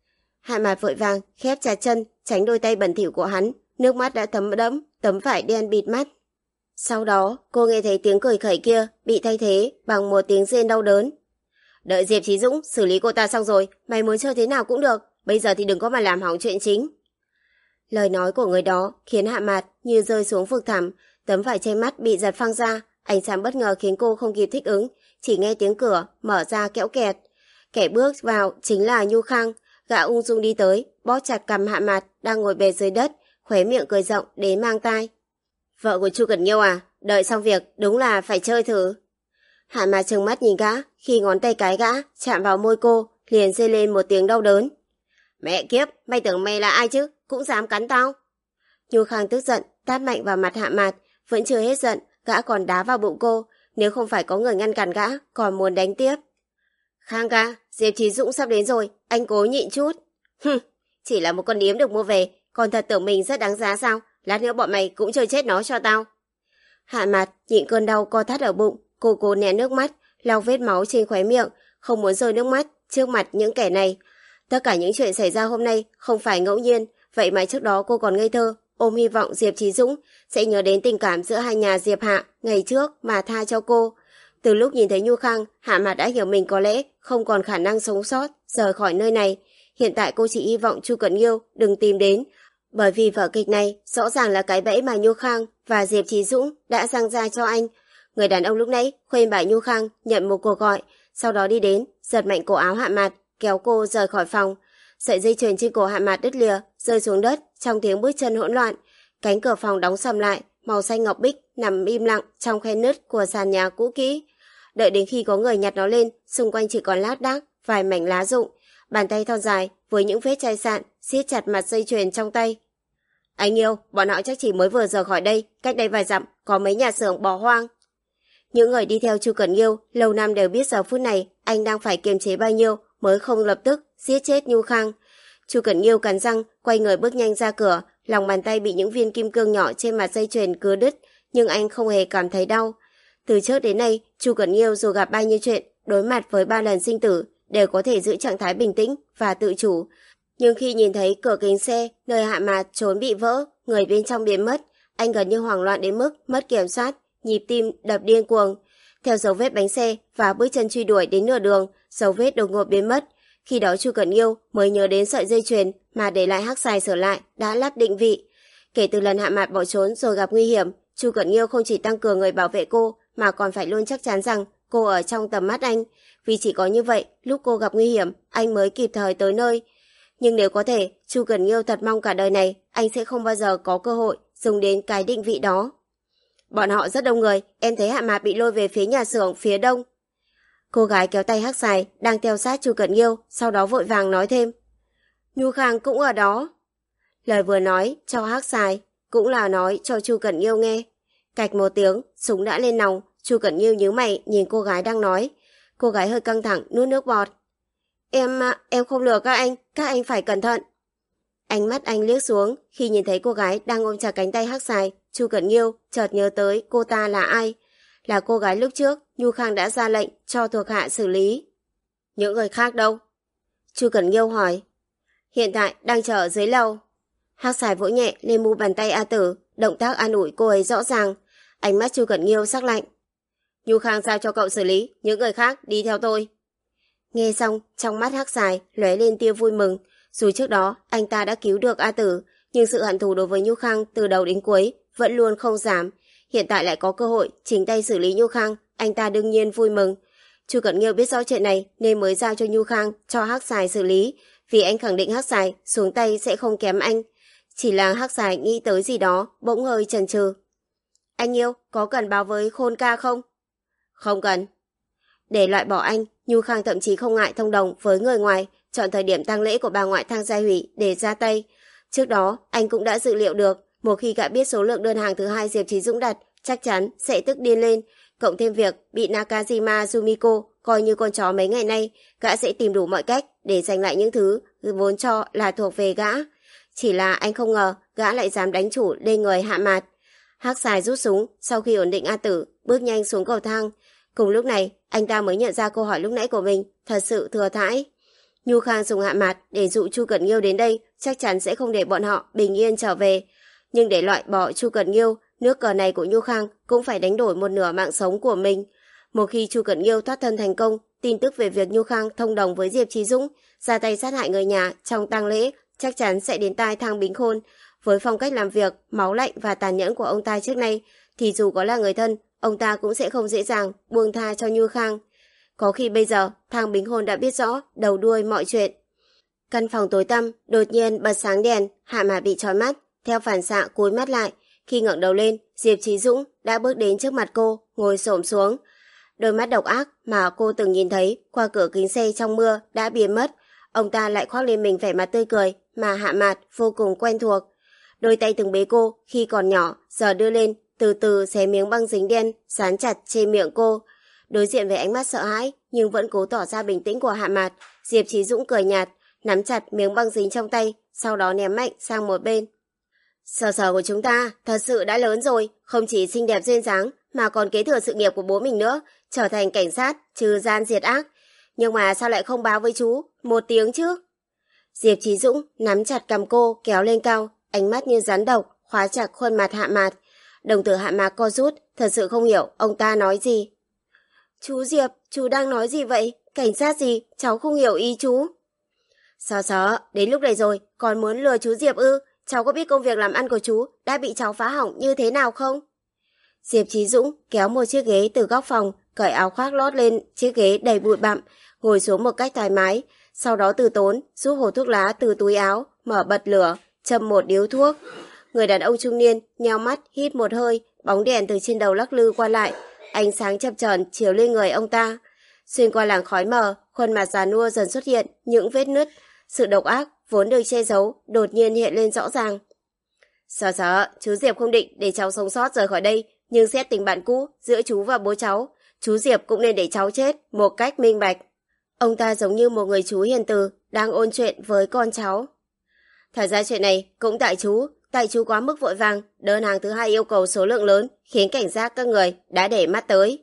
Hạ Mạt vội vàng, khép chặt chân, tránh đôi tay bẩn thỉu của hắn, nước mắt đã thấm đẫm, tấm vải đen bịt mắt. Sau đó, cô nghe thấy tiếng cười khẩy kia bị thay thế bằng một tiếng rên đau đớn. Đợi Diệp Chí Dũng xử lý cô ta xong rồi, mày muốn chơi thế nào cũng được, bây giờ thì đừng có mà làm hỏng chuyện chính. Lời nói của người đó khiến Hạ Mạt như rơi xuống vực thẳm, tấm vải che mắt bị giật phăng ra, ánh sáng bất ngờ khiến cô không kịp thích ứng, chỉ nghe tiếng cửa mở ra kẽo kẹt. Kẻ bước vào chính là Nhu Khang, gã ung dung đi tới, bóp chặt cằm Hạ Mạt đang ngồi bệt dưới đất, khóe miệng cười rộng đến mang tai. Vợ của Chu Cẩn Nhiêu à? Đợi xong việc đúng là phải chơi thử. Hạ Mạt trừng mắt nhìn gã, khi ngón tay cái gã chạm vào môi cô, liền rên lên một tiếng đau đớn. Mẹ kiếp, mày tưởng mày là ai chứ? Cũng dám cắn tao? Nhu Khang tức giận, tát mạnh vào mặt Hạ Mạt, vẫn chưa hết giận, gã còn đá vào bụng cô, nếu không phải có người ngăn cản gã, còn muốn đánh tiếp. Khang ca, Diệp Chí Dũng sắp đến rồi, anh cố nhịn chút. Hừm, chỉ là một con điếm được mua về, còn thật tưởng mình rất đáng giá sao? Lát nữa bọn mày cũng chơi chết nó cho tao. Hạ Mạt nhịn cơn đau co thắt ở bụng, cô cố nén nước mắt, lau vết máu trên khóe miệng, không muốn rơi nước mắt trước mặt những kẻ này. Tất cả những chuyện xảy ra hôm nay không phải ngẫu nhiên, vậy mà trước đó cô còn ngây thơ, ôm hy vọng Diệp Chí Dũng sẽ nhớ đến tình cảm giữa hai nhà Diệp Hạ ngày trước mà tha cho cô. Từ lúc nhìn thấy Nhu Khang, Hạ Mạt đã hiểu mình có lẽ không còn khả năng sống sót, rời khỏi nơi này. Hiện tại cô chỉ hy vọng Chu Cẩn Nhiêu đừng tìm đến, Bởi vì vở kịch này rõ ràng là cái bẫy mà Nhu Khang và Diệp Chí Dũng đã giăng ra cho anh. Người đàn ông lúc nãy khuyên bảo Nhu Khang nhận một cuộc gọi, sau đó đi đến, giật mạnh cổ áo Hạ Mạt, kéo cô rời khỏi phòng. Sợi dây chuyền trên cổ Hạ Mạt đứt lìa, rơi xuống đất trong tiếng bước chân hỗn loạn. Cánh cửa phòng đóng sầm lại, màu xanh ngọc bích nằm im lặng trong khe nứt của sàn nhà cũ kỹ. Đợi đến khi có người nhặt nó lên, xung quanh chỉ còn lác đác vài mảnh lá rụng. Bàn tay thon dài với những vết chai sạn siết chặt mặt dây chuyền trong tay. Anh yêu, bọn họ chắc chỉ mới vừa rời khỏi đây, cách đây vài dặm có mấy nhà xưởng bỏ hoang. Những người đi theo Chu Cẩn Nghiêu lâu năm đều biết giờ phút này anh đang phải kiềm chế bao nhiêu mới không lập tức giết chết Nhu Khang. Chu Cẩn Nghiêu cắn răng, quay người bước nhanh ra cửa, lòng bàn tay bị những viên kim cương nhỏ trên mặt dây chuyền cứa đứt, nhưng anh không hề cảm thấy đau. Từ trước đến nay, Chu Cẩn Nghiêu dù gặp bao nhiêu chuyện, đối mặt với ba lần sinh tử, đều có thể giữ trạng thái bình tĩnh và tự chủ. Nhưng khi nhìn thấy cửa kính xe nơi Hạ Mạt trốn bị vỡ, người bên trong biến mất, anh gần như hoảng loạn đến mức mất kiểm soát, nhịp tim đập điên cuồng. Theo dấu vết bánh xe và bước chân truy đuổi đến nửa đường, dấu vết đột ngột biến mất. Khi đó Chu Cẩn Nghiêu mới nhớ đến sợi dây chuyền mà để lại Hắc Xài sửa lại đã lắp định vị. Kể từ lần Hạ Mạt bỏ trốn rồi gặp nguy hiểm, Chu Cẩn Nghiêu không chỉ tăng cường người bảo vệ cô mà còn phải luôn chắc chắn rằng cô ở trong tầm mắt anh. Vì chỉ có như vậy, lúc cô gặp nguy hiểm, anh mới kịp thời tới nơi. Nhưng nếu có thể, Chu Cẩn Nghiêu thật mong cả đời này anh sẽ không bao giờ có cơ hội dùng đến cái định vị đó. Bọn họ rất đông người, em thấy Hạ Mạt bị lôi về phía nhà xưởng phía đông. Cô gái kéo tay Hắc Xài đang theo sát Chu Cẩn Nghiêu, sau đó vội vàng nói thêm. Nhu Khang cũng ở đó. Lời vừa nói cho Hắc Xài, cũng là nói cho Chu Cẩn Nghiêu nghe. Cạch một tiếng, súng đã lên nòng, Chu Cẩn Nghiêu nhíu mày nhìn cô gái đang nói. Cô gái hơi căng thẳng nuốt nước bọt. Em, em không lừa các anh, các anh phải cẩn thận. Ánh mắt anh liếc xuống, khi nhìn thấy cô gái đang ôm chặt cánh tay Hắc Xài, Chu Cẩn Nghiêu chợt nhớ tới cô ta là ai. Là cô gái lúc trước, Nhu Khang đã ra lệnh cho thuộc hạ xử lý. Những người khác đâu? Chu Cẩn Nghiêu hỏi. Hiện tại đang chờ ở dưới lầu. Hắc Xài vỗ nhẹ lên mu bàn tay A Tử, động tác an ủi cô ấy rõ ràng. Ánh mắt Chu Cẩn Nghiêu sắc lạnh. Nhu Khang giao cho cậu xử lý, những người khác đi theo tôi. Nghe xong, trong mắt Hắc Xài lóe lên tia vui mừng. Dù trước đó anh ta đã cứu được A Tử, nhưng sự hận thù đối với Nhu Khang từ đầu đến cuối vẫn luôn không giảm. Hiện tại lại có cơ hội chính tay xử lý Nhu Khang, anh ta đương nhiên vui mừng. Chu Cẩn Nghiêu biết rõ chuyện này nên mới giao cho Nhu Khang cho Hắc Xài xử lý, vì anh khẳng định Hắc Xài xuống tay sẽ không kém anh. Chỉ là Hắc Xài nghĩ tới gì đó, bỗng hơi chần chừ. Anh yêu, có cần báo với Khôn ca không? Không cần. Để loại bỏ anh, Nhu Khang thậm chí không ngại thông đồng với người ngoài, chọn thời điểm tang lễ của bà ngoại Thang Gia Hủy để ra tay. Trước đó, anh cũng đã dự liệu được, một khi gã biết số lượng đơn hàng thứ hai Diệp Chí Dũng đặt, chắc chắn sẽ tức điên lên. Cộng thêm việc bị Nakajima Yumiko coi như con chó mấy ngày nay, gã sẽ tìm đủ mọi cách để giành lại những thứ vốn cho là thuộc về gã. Chỉ là anh không ngờ gã lại dám đánh chủ lên người Hạ Mạt. Hắc Xài rút súng, sau khi ổn định A Tử, bước nhanh xuống cầu thang. Cùng lúc này, anh ta mới nhận ra câu hỏi lúc nãy của mình thật sự thừa thãi. Nhu Khang dùng Hạ Mạt để dụ Chu Cẩn Nghiêu đến đây, chắc chắn sẽ không để bọn họ bình yên trở về. Nhưng để loại bỏ Chu Cẩn Nghiêu, nước cờ này của Nhu Khang cũng phải đánh đổi một nửa mạng sống của mình. Một khi Chu Cẩn Nghiêu thoát thân thành công, tin tức về việc Nhu Khang thông đồng với Diệp Chí Dũng ra tay sát hại người nhà trong tang lễ chắc chắn sẽ đến tai Thang Bính Khôn. Với phong cách làm việc máu lạnh và tàn nhẫn của ông ta trước nay, thì dù có là người thân, ông ta cũng sẽ không dễ dàng buông tha cho Nhu Khang. Có khi bây giờ Thang Bính Khôn đã biết rõ đầu đuôi mọi chuyện. Căn phòng tối tăm đột nhiên bật sáng đèn, Hạ Mạt bị chói mắt, theo phản xạ cúi mắt lại. Khi ngẩng đầu lên, Diệp Chí Dũng đã bước đến trước mặt cô, ngồi xổm xuống. Đôi mắt độc ác mà cô từng nhìn thấy qua cửa kính xe trong mưa đã biến mất. Ông ta lại khoác lên mình vẻ mặt tươi cười mà Hạ Mạt vô cùng quen thuộc. Đôi tay từng bế cô khi còn nhỏ, giờ đưa lên, từ từ xé miếng băng dính đen dán chặt trên miệng cô. Đối diện với ánh mắt sợ hãi nhưng vẫn cố tỏ ra bình tĩnh của Hạ Mạt, Diệp Chí Dũng cười nhạt, nắm chặt miếng băng dính trong tay, sau đó ném mạnh sang một bên. Sở sở của chúng ta thật sự đã lớn rồi, không chỉ xinh đẹp duyên dáng mà còn kế thừa sự nghiệp của bố mình nữa, trở thành cảnh sát trừ gian diệt ác. Nhưng mà sao lại không báo với chú một tiếng chứ? Diệp Chí Dũng nắm chặt cằm cô kéo lên cao, ánh mắt như rắn độc khóa chặt khuôn mặt Hạ Mạt. Đồng tử Hạ Mạt co rút, thật sự không hiểu ông ta nói gì. Chú Diệp, chú đang nói gì vậy? Cảnh sát gì? Cháu không hiểu ý chú. Sở sở, đến lúc này rồi, còn muốn lừa chú Diệp ư? cháu có biết công việc làm ăn của chú đã bị cháu phá hỏng như thế nào không? Diệp Chí Dũng kéo một chiếc ghế từ góc phòng, cởi áo khoác lót lên chiếc ghế đầy bụi bặm, ngồi xuống một cách thoải mái. Sau đó Từ Tốn rút hộp thuốc lá từ túi áo, mở bật lửa, châm một điếu thuốc. Người đàn ông trung niên nheo mắt hít một hơi, bóng đèn từ trên đầu lắc lư qua lại, ánh sáng chập chờn chiếu lên người ông ta. Xuyên qua làn khói mờ, khuôn mặt già nua dần xuất hiện những vết nứt, sự độc ác vốn được che giấu đột nhiên hiện lên rõ ràng. Sợ sợ, chú Diệp không định để cháu sống sót rời khỏi đây, nhưng xét tình bạn cũ giữa chú và bố cháu, chú Diệp cũng nên để cháu chết một cách minh bạch. Ông ta giống như một người chú hiền từ đang ôn chuyện với con cháu. Thật ra chuyện này cũng tại chú, tại chú quá mức vội vàng, đơn hàng thứ hai yêu cầu số lượng lớn, khiến cảnh giác các người đã để mắt tới.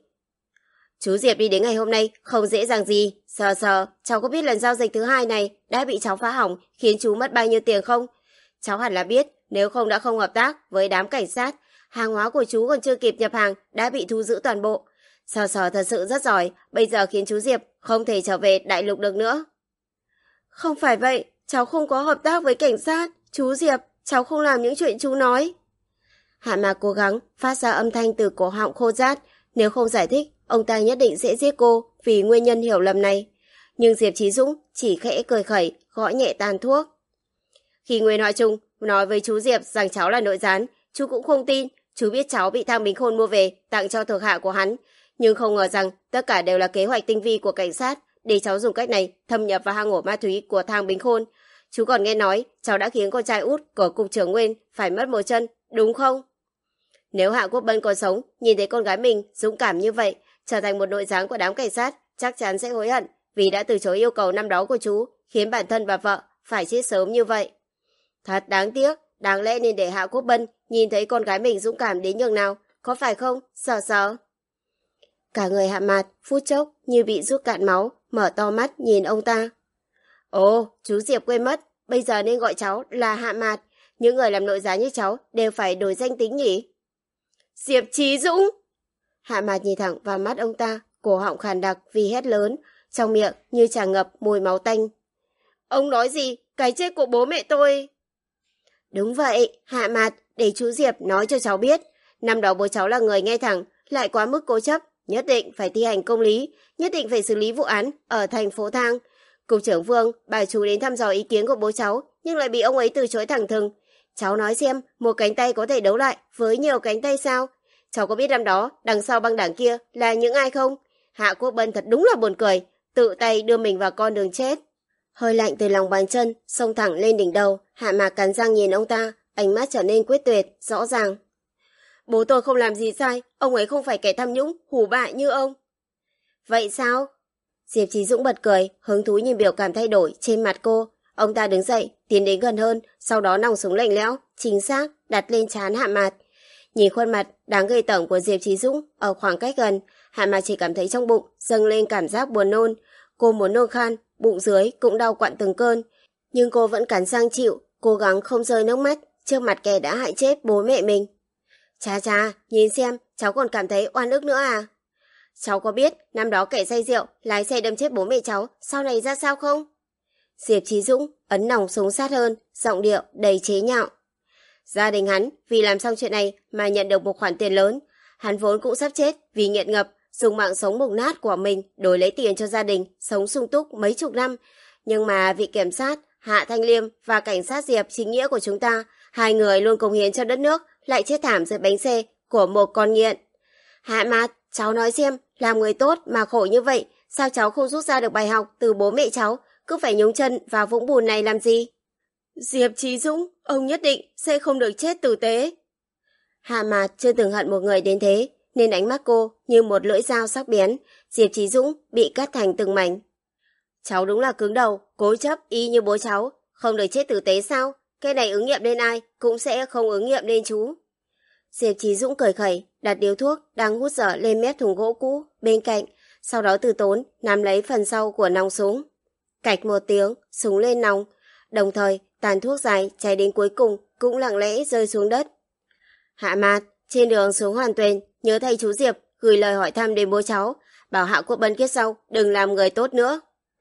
Chú Diệp đi đến ngày hôm nay không dễ dàng gì, sờ sờ, cháu có biết lần giao dịch thứ hai này đã bị cháu phá hỏng, khiến chú mất bao nhiêu tiền không? Cháu hẳn là biết, nếu không đã không hợp tác với đám cảnh sát, hàng hóa của chú còn chưa kịp nhập hàng đã bị thu giữ toàn bộ. Sờ sờ thật sự rất giỏi, bây giờ khiến chú Diệp không thể trở về đại lục được nữa. Không phải vậy, cháu không có hợp tác với cảnh sát, chú Diệp, cháu không làm những chuyện chú nói. Hạ Mạc cố gắng phát ra âm thanh từ cổ họng khô rát, nếu không giải thích, ông ta nhất định sẽ giết cô vì nguyên nhân hiểu lầm này. Nhưng Diệp Chí Dũng chỉ khẽ cười khẩy, gõ nhẹ tàn thuốc. Khi Nguyên Hoa Trung nói với chú Diệp rằng cháu là nội gián, chú cũng không tin. Chú biết cháu bị Thang Bính Khôn mua về tặng cho thuộc hạ của hắn, nhưng không ngờ rằng tất cả đều là kế hoạch tinh vi của cảnh sát để cháu dùng cách này thâm nhập vào hang ổ ma túy của Thang Bính Khôn. Chú còn nghe nói cháu đã khiến con trai út của cục trưởng Nguyên phải mất một chân, đúng không? Nếu Hạ Quốc Bân còn sống, nhìn thấy con gái mình dũng cảm như vậy, trở thành một nội gián của đám cảnh sát, chắc chắn sẽ hối hận vì đã từ chối yêu cầu năm đó của chú, khiến bản thân và vợ phải chết sớm như vậy. Thật đáng tiếc, đáng lẽ nên để Hạ Quốc Bân nhìn thấy con gái mình dũng cảm đến nhường nào, có phải không, Sờ Sờ? Cả người Hạ Mạt phút chốc như bị rút cạn máu, mở to mắt nhìn ông ta. Ồ, chú Diệp quên mất, bây giờ nên gọi cháu là Hạ Mạt, những người làm nội gián như cháu đều phải đổi danh tính nhỉ? Diệp Chí Dũng! Hạ Mạt nhìn thẳng vào mắt ông ta, cổ họng khàn đặc vì hét lớn, trong miệng như tràn ngập mùi máu tanh. Ông nói gì? Cái chết của bố mẹ tôi! Đúng vậy, Hạ Mạt, để chú Diệp nói cho cháu biết. Năm đó bố cháu là người nghe thẳng, lại quá mức cố chấp, nhất định phải thi hành công lý, nhất định phải xử lý vụ án ở thành phố Thang. Cục trưởng Vương bảo chú đến thăm dò ý kiến của bố cháu, nhưng lại bị ông ấy từ chối thẳng thừng. Cháu nói xem, một cánh tay có thể đấu lại với nhiều cánh tay sao? Cháu có biết năm đó đằng sau băng đảng kia là những ai không? Hạ Quốc Bân thật đúng là buồn cười, tự tay đưa mình vào con đường chết. Hơi lạnh từ lòng bàn chân xông thẳng lên đỉnh đầu. Hạ Mạc cắn răng nhìn ông ta, ánh mắt trở nên quyết tuyệt, rõ ràng. Bố tôi không làm gì sai, ông ấy không phải kẻ tham nhũng, hủ bại như ông. Vậy sao? Diệp Chí Dũng bật cười, hứng thú nhìn biểu cảm thay đổi trên mặt cô. Ông ta đứng dậy, tiến đến gần hơn, sau đó nòng súng lạnh lẽo, chính xác, đặt lên trán Hạ Mạt. Nhìn khuôn mặt đáng ghê tởm của Diệp Chí Dũng ở khoảng cách gần, Hạ Mạt chỉ cảm thấy trong bụng dâng lên cảm giác buồn nôn. Cô muốn nôn khan, bụng dưới cũng đau quặn từng cơn, nhưng cô vẫn cắn răng chịu, cố gắng không rơi nước mắt trước mặt kẻ đã hại chết bố mẹ mình. Chà chà, nhìn xem, cháu còn cảm thấy oan ức nữa à? Cháu có biết năm đó kẻ say rượu lái xe đâm chết bố mẹ cháu sau này ra sao không? Diệp Chí Dũng ấn nòng súng sát hơn, giọng điệu đầy chế nhạo. Gia đình hắn vì làm xong chuyện này mà nhận được một khoản tiền lớn. Hắn vốn cũng sắp chết vì nghiện ngập, dùng mạng sống mục nát của mình đổi lấy tiền cho gia đình sống sung túc mấy chục năm. Nhưng mà vị kiểm sát Hạ Thanh Liêm và cảnh sát Diệp chính nghĩa của chúng ta, hai người luôn cống hiến cho đất nước, lại chết thảm dưới bánh xe của một con nghiện. Hạ Mạt, cháu nói xem, làm người tốt mà khổ như vậy, sao cháu không rút ra được bài học từ bố mẹ cháu, cứ phải nhúng chân vào vũng bùn này làm gì? Diệp Chí Dũng, ông nhất định sẽ không được chết tử tế. Hạ Mạt chưa từng hận một người đến thế, nên ánh mắt cô như một lưỡi dao sắc bén. Diệp Chí Dũng bị cắt thành từng mảnh. Cháu đúng là cứng đầu, cố chấp y như bố cháu, không được chết tử tế sao? Cái này ứng nghiệm lên ai cũng sẽ không ứng nghiệm lên chú. Diệp Chí Dũng cười khẩy, đặt điếu thuốc đang hút dở lên mép thùng gỗ cũ bên cạnh, sau đó từ tốn nắm lấy phần sau của nòng súng. Cạch một tiếng, súng lên nòng, đồng thời tàn thuốc dài cháy đến cuối cùng cũng lặng lẽ rơi xuống đất. Hạ Mạt, trên đường xuống Hoàn Tuyền, nhớ thay chú Diệp gửi lời hỏi thăm đến bố cháu, bảo Hạ Quốc Bân kiếp sau đừng làm người tốt nữa.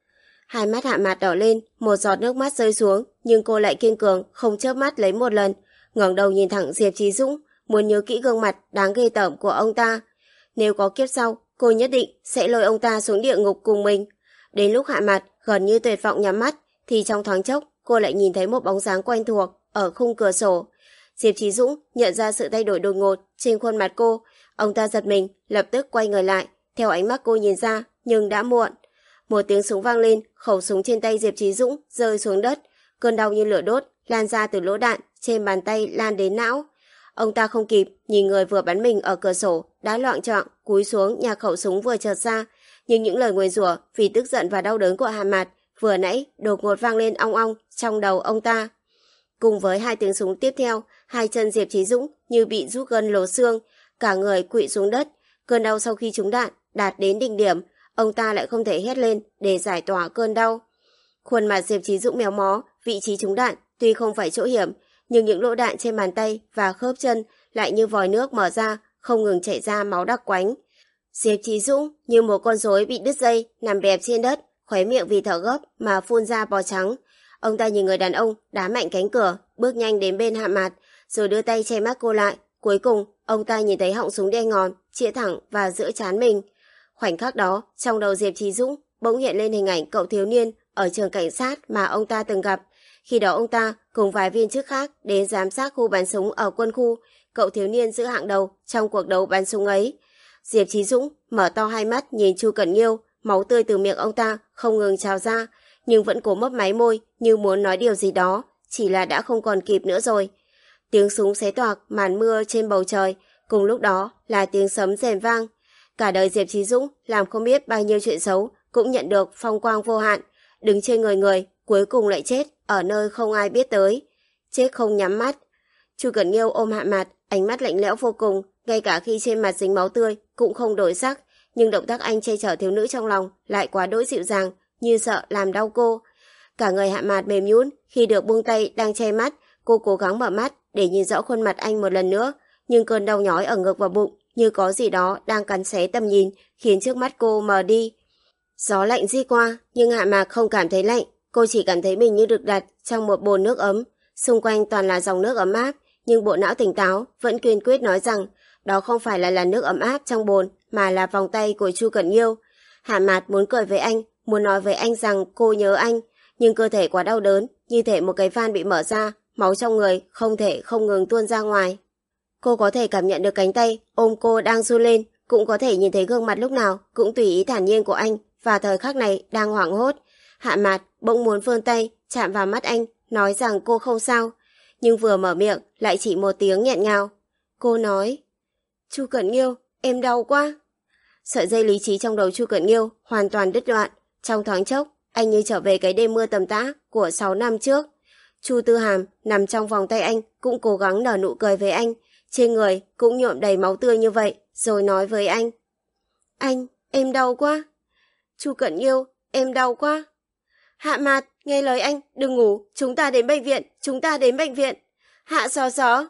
Hai mắt Hạ Mạt đỏ lên, một giọt nước mắt rơi xuống, nhưng cô lại kiên cường, không chớp mắt lấy một lần, ngẩng đầu nhìn thẳng Diệp Chí Dũng, muốn nhớ kỹ gương mặt đáng ghê tởm của ông ta. Nếu có kiếp sau, cô nhất định sẽ lôi ông ta xuống địa ngục cùng mình. Đến lúc Hạ Mạt gần như tuyệt vọng nhắm mắt, thì trong thoáng chốc, cô lại nhìn thấy một bóng dáng quen thuộc ở khung cửa sổ. Diệp Chí Dũng nhận ra sự thay đổi đột ngột trên khuôn mặt cô, ông ta giật mình, lập tức quay người lại, theo ánh mắt cô nhìn ra, nhưng đã muộn. Một tiếng súng vang lên, khẩu súng trên tay Diệp Chí Dũng rơi xuống đất, cơn đau như lửa đốt lan ra từ lỗ đạn trên bàn tay lan đến não. Ông ta không kịp nhìn người vừa bắn mình ở cửa sổ, đã loạng choạng cúi xuống nhặt khẩu súng vừa chợt ra, nhưng những lời nguyền rủa vì tức giận và đau đớn của Hạ Mạt vừa nãy đột ngột vang lên ong ong trong đầu ông ta. Cùng với hai tiếng súng tiếp theo, hai chân Diệp Chí Dũng như bị rút gân lỗ xương, cả người quỵ xuống đất. Cơn đau sau khi trúng đạn đạt đến đỉnh điểm, ông ta lại không thể hét lên để giải tỏa cơn đau. Khuôn mặt Diệp Chí Dũng méo mó, vị trí trúng đạn tuy không phải chỗ hiểm, nhưng những lỗ đạn trên bàn tay và khớp chân lại như vòi nước mở ra, không ngừng chảy ra máu đặc quánh. Diệp Chí Dũng như một con rối bị đứt dây, nằm bẹp trên đất, khóe miệng vì thở gấp mà phun ra bọt trắng. Ông ta nhìn người đàn ông đá mạnh cánh cửa, bước nhanh đến bên Hạ Mạt, rồi đưa tay che mắt cô lại. Cuối cùng, ông ta nhìn thấy họng súng đen ngòm chĩa thẳng vào giữa trán mình. Khoảnh khắc đó, trong đầu Diệp Chí Dũng bỗng hiện lên hình ảnh cậu thiếu niên ở trường cảnh sát mà ông ta từng gặp. Khi đó ông ta cùng vài viên chức khác đến giám sát khu bắn súng ở quân khu, cậu thiếu niên giữ hạng đầu trong cuộc đấu bắn súng ấy. Diệp Chí Dũng mở to hai mắt nhìn Chu Cẩn Nghiêu, máu tươi từ miệng ông ta không ngừng trào ra, nhưng vẫn cố mấp máy môi như muốn nói điều gì đó, chỉ là đã không còn kịp nữa rồi. Tiếng súng xé toạc màn mưa trên bầu trời, cùng lúc đó là tiếng sấm rền vang. Cả đời Diệp Chí Dũng làm không biết bao nhiêu chuyện xấu, cũng nhận được phong quang vô hạn, đứng trên người người, cuối cùng lại chết ở nơi không ai biết tới. Chết không nhắm mắt. Chu Cẩn Nghiêu ôm Hạ Mạt, ánh mắt lạnh lẽo vô cùng, ngay cả khi trên mặt dính máu tươi cũng không đổi sắc, nhưng động tác anh che chở thiếu nữ trong lòng lại quá đỗi dịu dàng, như sợ làm đau cô. Cả người Hạ Mạt mềm nhũn khi được buông tay đang che mắt, cô cố gắng mở mắt để nhìn rõ khuôn mặt anh một lần nữa, nhưng cơn đau nhói ở ngực và bụng như có gì đó đang cắn xé tầm nhìn, khiến trước mắt cô mờ đi. Gió lạnh di qua, nhưng Hạ Mạt không cảm thấy lạnh, cô chỉ cảm thấy mình như được đặt trong một bồn nước ấm. Xung quanh toàn là dòng nước ấm áp, nhưng bộ não tỉnh táo vẫn kiên quyết nói rằng đó không phải là làn nước ấm áp trong bồn, mà là vòng tay của Chu Cẩn Nghiêu. Hạ Mạt muốn cười với anh, muốn nói với anh rằng cô nhớ anh, nhưng cơ thể quá đau đớn, như thể một cái van bị mở ra, máu trong người không thể không ngừng tuôn ra ngoài. Cô có thể cảm nhận được cánh tay ôm cô đang run lên, cũng có thể nhìn thấy gương mặt lúc nào cũng tùy ý thản nhiên của anh và thời khắc này đang hoảng hốt. Hạ Mạt bỗng muốn vươn tay chạm vào mắt anh, nói rằng cô không sao, nhưng vừa mở miệng lại chỉ một tiếng nghẹn ngào. Cô nói: Chu Cẩn Nghiêu, em đau quá. Sợi dây lý trí trong đầu Chu Cẩn Nghiêu hoàn toàn đứt đoạn. Trong thoáng chốc, anh như trở về cái đêm mưa tầm tã của sáu năm trước. Chu Tư Hàm nằm trong vòng tay anh cũng cố gắng nở nụ cười với anh, trên người cũng nhuộm đầy máu tươi như vậy, rồi nói với anh: Anh, em đau quá. Chu Cẩn Nghiêu, em đau quá. Hạ Mạt, nghe lời anh, đừng ngủ, chúng ta đến bệnh viện, chúng ta đến bệnh viện. Hạ Xó Xó.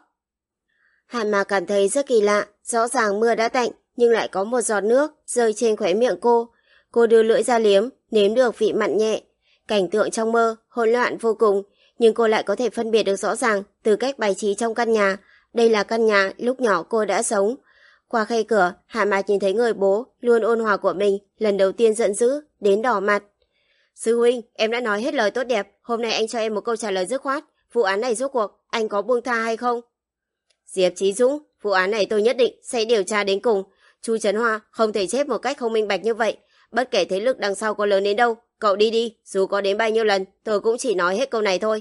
Hạ Mạt cảm thấy rất kỳ lạ, rõ ràng mưa đã tạnh, nhưng lại có một giọt nước rơi trên khóe miệng cô. Cô đưa lưỡi ra liếm, nếm được vị mặn nhẹ. Cảnh tượng trong mơ hỗn loạn vô cùng, nhưng cô lại có thể phân biệt được rõ ràng từ cách bày trí trong căn nhà. Đây là căn nhà lúc nhỏ cô đã sống. Qua khe cửa, Hạ Mạt nhìn thấy người bố luôn ôn hòa của mình, lần đầu tiên giận dữ đến đỏ mặt. Sư huynh, em đã nói hết lời tốt đẹp, hôm nay anh cho em một câu trả lời dứt khoát. Vụ án này rốt cuộc, anh có buông tha hay không? Diệp Chí Dũng, vụ án này tôi nhất định sẽ điều tra đến cùng. Chu Trấn Hoa không thể chết một cách không minh bạch như vậy. Bất kể thế lực đằng sau có lớn đến đâu, cậu đi đi, dù có đến bao nhiêu lần, tôi cũng chỉ nói hết câu này thôi.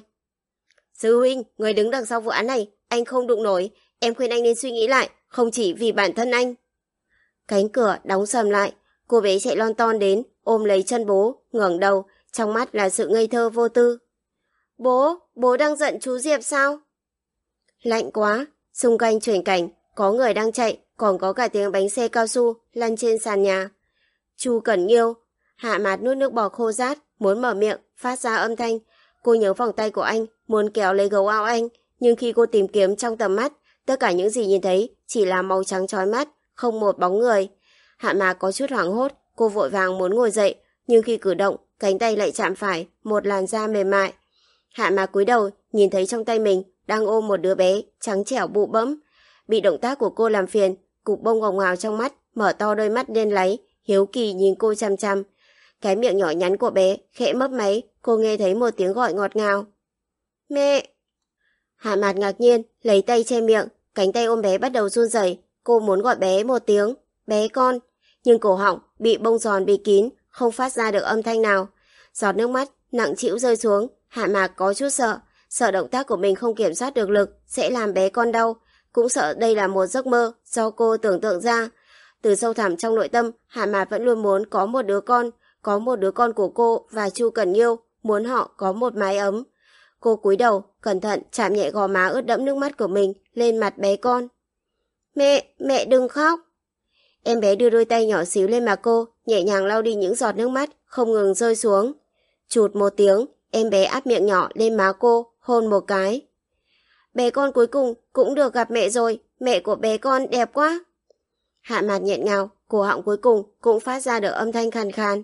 Sư huynh, người đứng đằng sau vụ án này, anh không đụng nổi. Em khuyên anh nên suy nghĩ lại, không chỉ vì bản thân anh. Cánh cửa đóng sầm lại, cô bé chạy lon ton đến, ôm lấy chân bố, ngẩng đầu, trong mắt là sự ngây thơ vô tư. Bố, bố đang giận chú Diệp sao? Lạnh quá, xung quanh chuyển cảnh, có người đang chạy, còn có cả tiếng bánh xe cao su lăn trên sàn nhà. Chu Cẩn Nghiêu. Hạ Mạt nuốt nước bọt khô rát, muốn mở miệng, phát ra âm thanh. Cô nhớ vòng tay của anh, muốn kéo lấy gấu áo anh, nhưng khi cô tìm kiếm trong tầm mắt, tất cả những gì nhìn thấy chỉ là màu trắng chói mắt, không một bóng người. Hạ Mạt có chút hoảng hốt, cô vội vàng muốn ngồi dậy, nhưng khi cử động, cánh tay lại chạm phải một làn da mềm mại. Hạ Mạc cúi đầu, nhìn thấy trong tay mình đang ôm một đứa bé trắng trẻo bụ bẫm. Bị động tác của cô làm phiền, cục bông ngọc ngào trong mắt, mở to đôi mắt đen láy, hiếu kỳ nhìn cô chăm chăm. Cái miệng nhỏ nhắn của bé khẽ mấp máy, cô nghe thấy một tiếng gọi ngọt ngào. Mẹ! Hạ Mạt ngạc nhiên, lấy tay che miệng, cánh tay ôm bé bắt đầu run rẩy. Cô muốn gọi bé một tiếng, bé con, nhưng cổ họng bị bông giòn bịt kín, không phát ra được âm thanh nào. Giọt nước mắt nặng trĩu rơi xuống, Hạ Mạc có chút sợ, sợ động tác của mình không kiểm soát được lực sẽ làm bé con đau, cũng sợ đây là một giấc mơ do cô tưởng tượng ra. Từ sâu thẳm trong nội tâm, Hạ Mạt vẫn luôn muốn có một đứa con, có một đứa con của cô và Chu Cẩn Nghiêu, muốn họ có một mái ấm. Cô cúi đầu, cẩn thận chạm nhẹ gò má ướt đẫm nước mắt của mình lên mặt bé con. Mẹ, mẹ đừng khóc. Em bé đưa đôi tay nhỏ xíu lên mặt cô, nhẹ nhàng lau đi những giọt nước mắt không ngừng rơi xuống. Chụt một tiếng, em bé áp miệng nhỏ lên má cô, hôn một cái. Bé con cuối cùng cũng được gặp mẹ rồi, mẹ của bé con đẹp quá. Hạ Mạt nghẹn ngào, cổ họng cuối cùng cũng phát ra được âm thanh khàn khàn.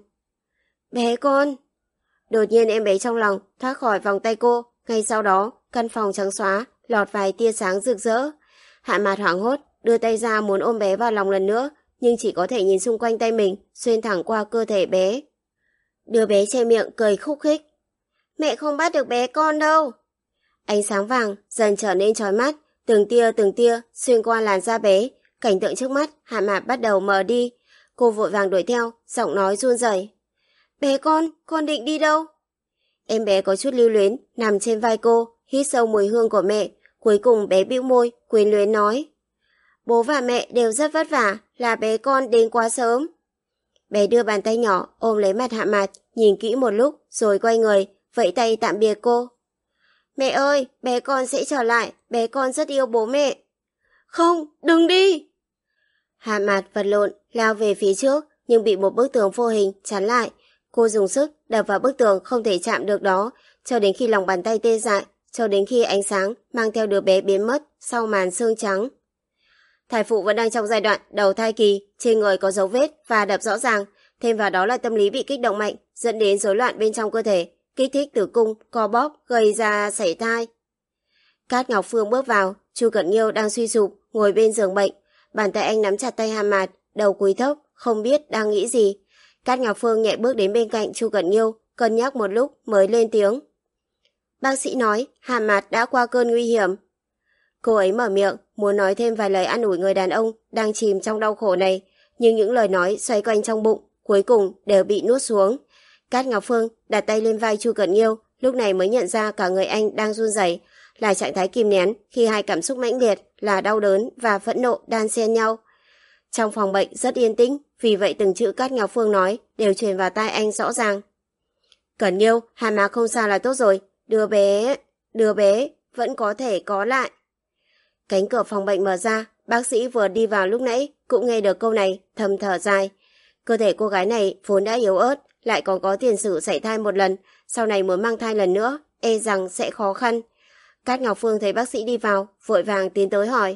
Bé con. Đột nhiên em bé trong lòng thoát khỏi vòng tay cô, ngay sau đó căn phòng trắng xóa lọt vài tia sáng rực rỡ. Hạ Mạt hoảng hốt đưa tay ra muốn ôm bé vào lòng lần nữa, nhưng chỉ có thể nhìn xung quanh tay mình xuyên thẳng qua cơ thể bé. Đứa bé che miệng cười khúc khích. Mẹ không bắt được bé con đâu. Ánh sáng vàng dần trở nên chói mắt, từng tia từng tia xuyên qua làn da bé. Cảnh tượng trước mắt Hạ Mạt bắt đầu mờ đi. Cô vội vàng đuổi theo, giọng nói run rẩy. Bé con, con định đi đâu? Em bé có chút lưu luyến, nằm trên vai cô, hít sâu mùi hương của mẹ. Cuối cùng bé bĩu môi, quyến luyến nói. Bố và mẹ đều rất vất vả, là bé con đến quá sớm. Bé đưa bàn tay nhỏ ôm lấy mặt Hạ Mạt, nhìn kỹ một lúc rồi quay người, vẫy tay tạm biệt cô. Mẹ ơi, bé con sẽ trở lại, bé con rất yêu bố mẹ. Không, đừng đi! Hạ Mạt vật lộn, lao về phía trước, nhưng bị một bức tường vô hình chắn lại. Cô dùng sức đập vào bức tường không thể chạm được đó, cho đến khi lòng bàn tay tê dại, cho đến khi ánh sáng mang theo đứa bé biến mất sau màn sương trắng. Thai phụ vẫn đang trong giai đoạn đầu thai kỳ, trên người có dấu vết và đập rõ ràng, thêm vào đó là tâm lý bị kích động mạnh, dẫn đến rối loạn bên trong cơ thể, kích thích tử cung, co bóp, gây ra sảy thai. Cát Ngọc Phương bước vào, Chu Cẩn Nghiêu đang suy sụp, ngồi bên giường bệnh, bàn tay anh nắm chặt tay Hạ Mạt, đầu cúi thấp, không biết đang nghĩ gì. Cát Ngọc Phương nhẹ bước đến bên cạnh Chu Cẩn Nghiêu, cân nhắc một lúc mới lên tiếng. Bác sĩ nói Hạ Mạt đã qua cơn nguy hiểm. Cô ấy mở miệng, muốn nói thêm vài lời an ủi người đàn ông đang chìm trong đau khổ này, nhưng những lời nói xoay quanh trong bụng, cuối cùng đều bị nuốt xuống. Cát Ngọc Phương đặt tay lên vai Chu Cẩn Nghiêu, lúc này mới nhận ra cả người anh đang run rẩy, là trạng thái kìm nén khi hai cảm xúc mãnh liệt là đau đớn và phẫn nộ đan xen nhau. Trong phòng bệnh rất yên tĩnh, vì vậy từng chữ Cát Ngọc Phương nói đều truyền vào tai anh rõ ràng. Cẩn Nghiêu, Hạ Mạc không sao là tốt rồi, đứa bé, đứa bé vẫn có thể có lại. Cánh cửa phòng bệnh mở ra, bác sĩ vừa đi vào lúc nãy cũng nghe được câu này, thầm thở dài. Cơ thể cô gái này vốn đã yếu ớt, lại còn có tiền sử sảy thai một lần, sau này muốn mang thai lần nữa, e rằng sẽ khó khăn. Cát Ngọc Phương thấy bác sĩ đi vào, vội vàng tiến tới hỏi.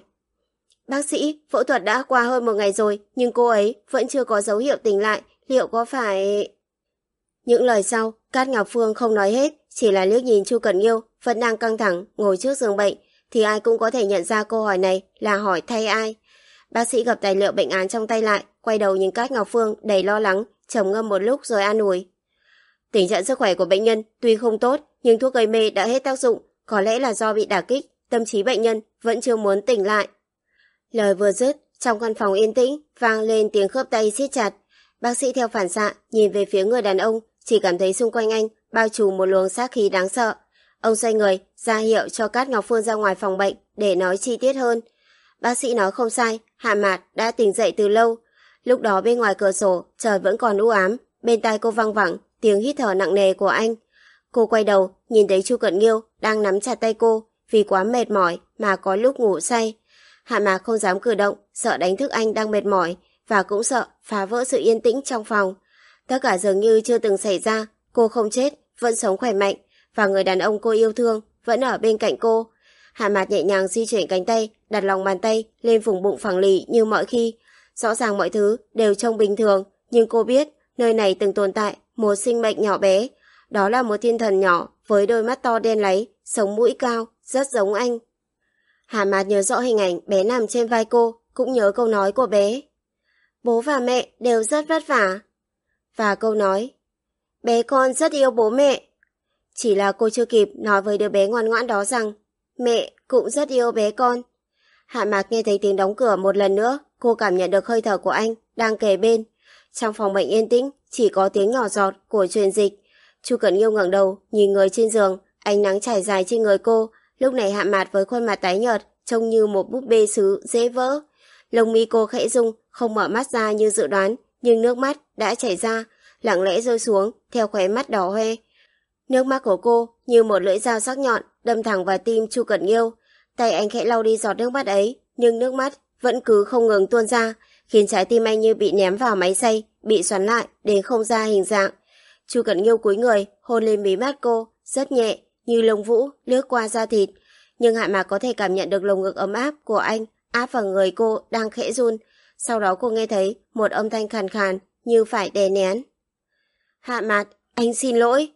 Bác sĩ, phẫu thuật đã qua hơn một ngày rồi, nhưng cô ấy vẫn chưa có dấu hiệu tỉnh lại, liệu có phải... Những lời sau, Cát Ngọc Phương không nói hết, chỉ là liếc nhìn Chu Cẩn Nghiêu, vẫn đang căng thẳng, ngồi trước giường bệnh, thì ai cũng có thể nhận ra câu hỏi này là hỏi thay ai. Bác sĩ gập tài liệu bệnh án trong tay lại, quay đầu nhìn Cát Ngọc Phương đầy lo lắng, trầm ngâm một lúc rồi an ủi. Tình trạng sức khỏe của bệnh nhân tuy không tốt, nhưng thuốc gây mê đã hết tác dụng, có lẽ là do bị đả kích, tâm trí bệnh nhân vẫn chưa muốn tỉnh lại. Lời vừa dứt, trong căn phòng yên tĩnh vang lên tiếng khớp tay siết chặt. Bác sĩ theo phản xạ nhìn về phía người đàn ông, chỉ cảm thấy xung quanh anh bao trùm một luồng sát khí đáng sợ. Ông xoay người, ra hiệu cho Cát Ngọc Phương ra ngoài phòng bệnh để nói chi tiết hơn. Bác sĩ nói không sai, Hạ Mạt đã tỉnh dậy từ lâu. Lúc đó bên ngoài cửa sổ trời vẫn còn u ám, bên tai cô văng vẳng tiếng hít thở nặng nề của anh. Cô quay đầu, nhìn thấy Chu Cẩn Nghiêu đang nắm chặt tay cô, vì quá mệt mỏi mà có lúc ngủ say. Hạ Mạc không dám cử động, sợ đánh thức anh đang mệt mỏi, và cũng sợ phá vỡ sự yên tĩnh trong phòng. Tất cả dường như chưa từng xảy ra, cô không chết, vẫn sống khỏe mạnh, và người đàn ông cô yêu thương vẫn ở bên cạnh cô. Hạ Mạt nhẹ nhàng di chuyển cánh tay, đặt lòng bàn tay lên vùng bụng phẳng lì như mọi khi. Rõ ràng mọi thứ đều trông bình thường, nhưng cô biết nơi này từng tồn tại một sinh mệnh nhỏ bé. Đó là một thiên thần nhỏ với đôi mắt to đen láy, sống mũi cao, rất giống anh. Hạ Mạt nhớ rõ hình ảnh bé nằm trên vai cô, cũng nhớ câu nói của bé. Bố và mẹ đều rất vất vả. Và câu nói, bé con rất yêu bố mẹ. Chỉ là cô chưa kịp nói với đứa bé ngoan ngoãn đó rằng, mẹ cũng rất yêu bé con. Hạ Mạt nghe thấy tiếng đóng cửa một lần nữa, cô cảm nhận được hơi thở của anh đang kề bên. Trong phòng bệnh yên tĩnh, chỉ có tiếng nhỏ giọt của truyền dịch. Chu Cẩn Nghiêu ngẩng đầu, nhìn người trên giường, ánh nắng trải dài trên người cô. Lúc này Hạ Mạt với khuôn mặt tái nhợt, trông như một búp bê sứ dễ vỡ. Lông mi cô khẽ rung, không mở mắt ra như dự đoán, nhưng nước mắt đã chảy ra, lặng lẽ rơi xuống theo khóe mắt đỏ hoe. Nước mắt của cô như một lưỡi dao sắc nhọn đâm thẳng vào tim Chu Cẩn Nghiêu. Tay anh khẽ lau đi giọt nước mắt ấy, nhưng nước mắt vẫn cứ không ngừng tuôn ra, khiến trái tim anh như bị ném vào máy xay, bị xoắn lại đến không ra hình dạng. Chu Cẩn Nghiêu cúi người, hôn lên mí mắt cô, rất nhẹ, như lông vũ lướt qua da thịt. Nhưng Hạ Mạc có thể cảm nhận được lồng ngực ấm áp của anh áp vào người cô đang khẽ run. Sau đó cô nghe thấy một âm thanh khàn khàn như phải đè nén. Hạ Mạc, anh xin lỗi.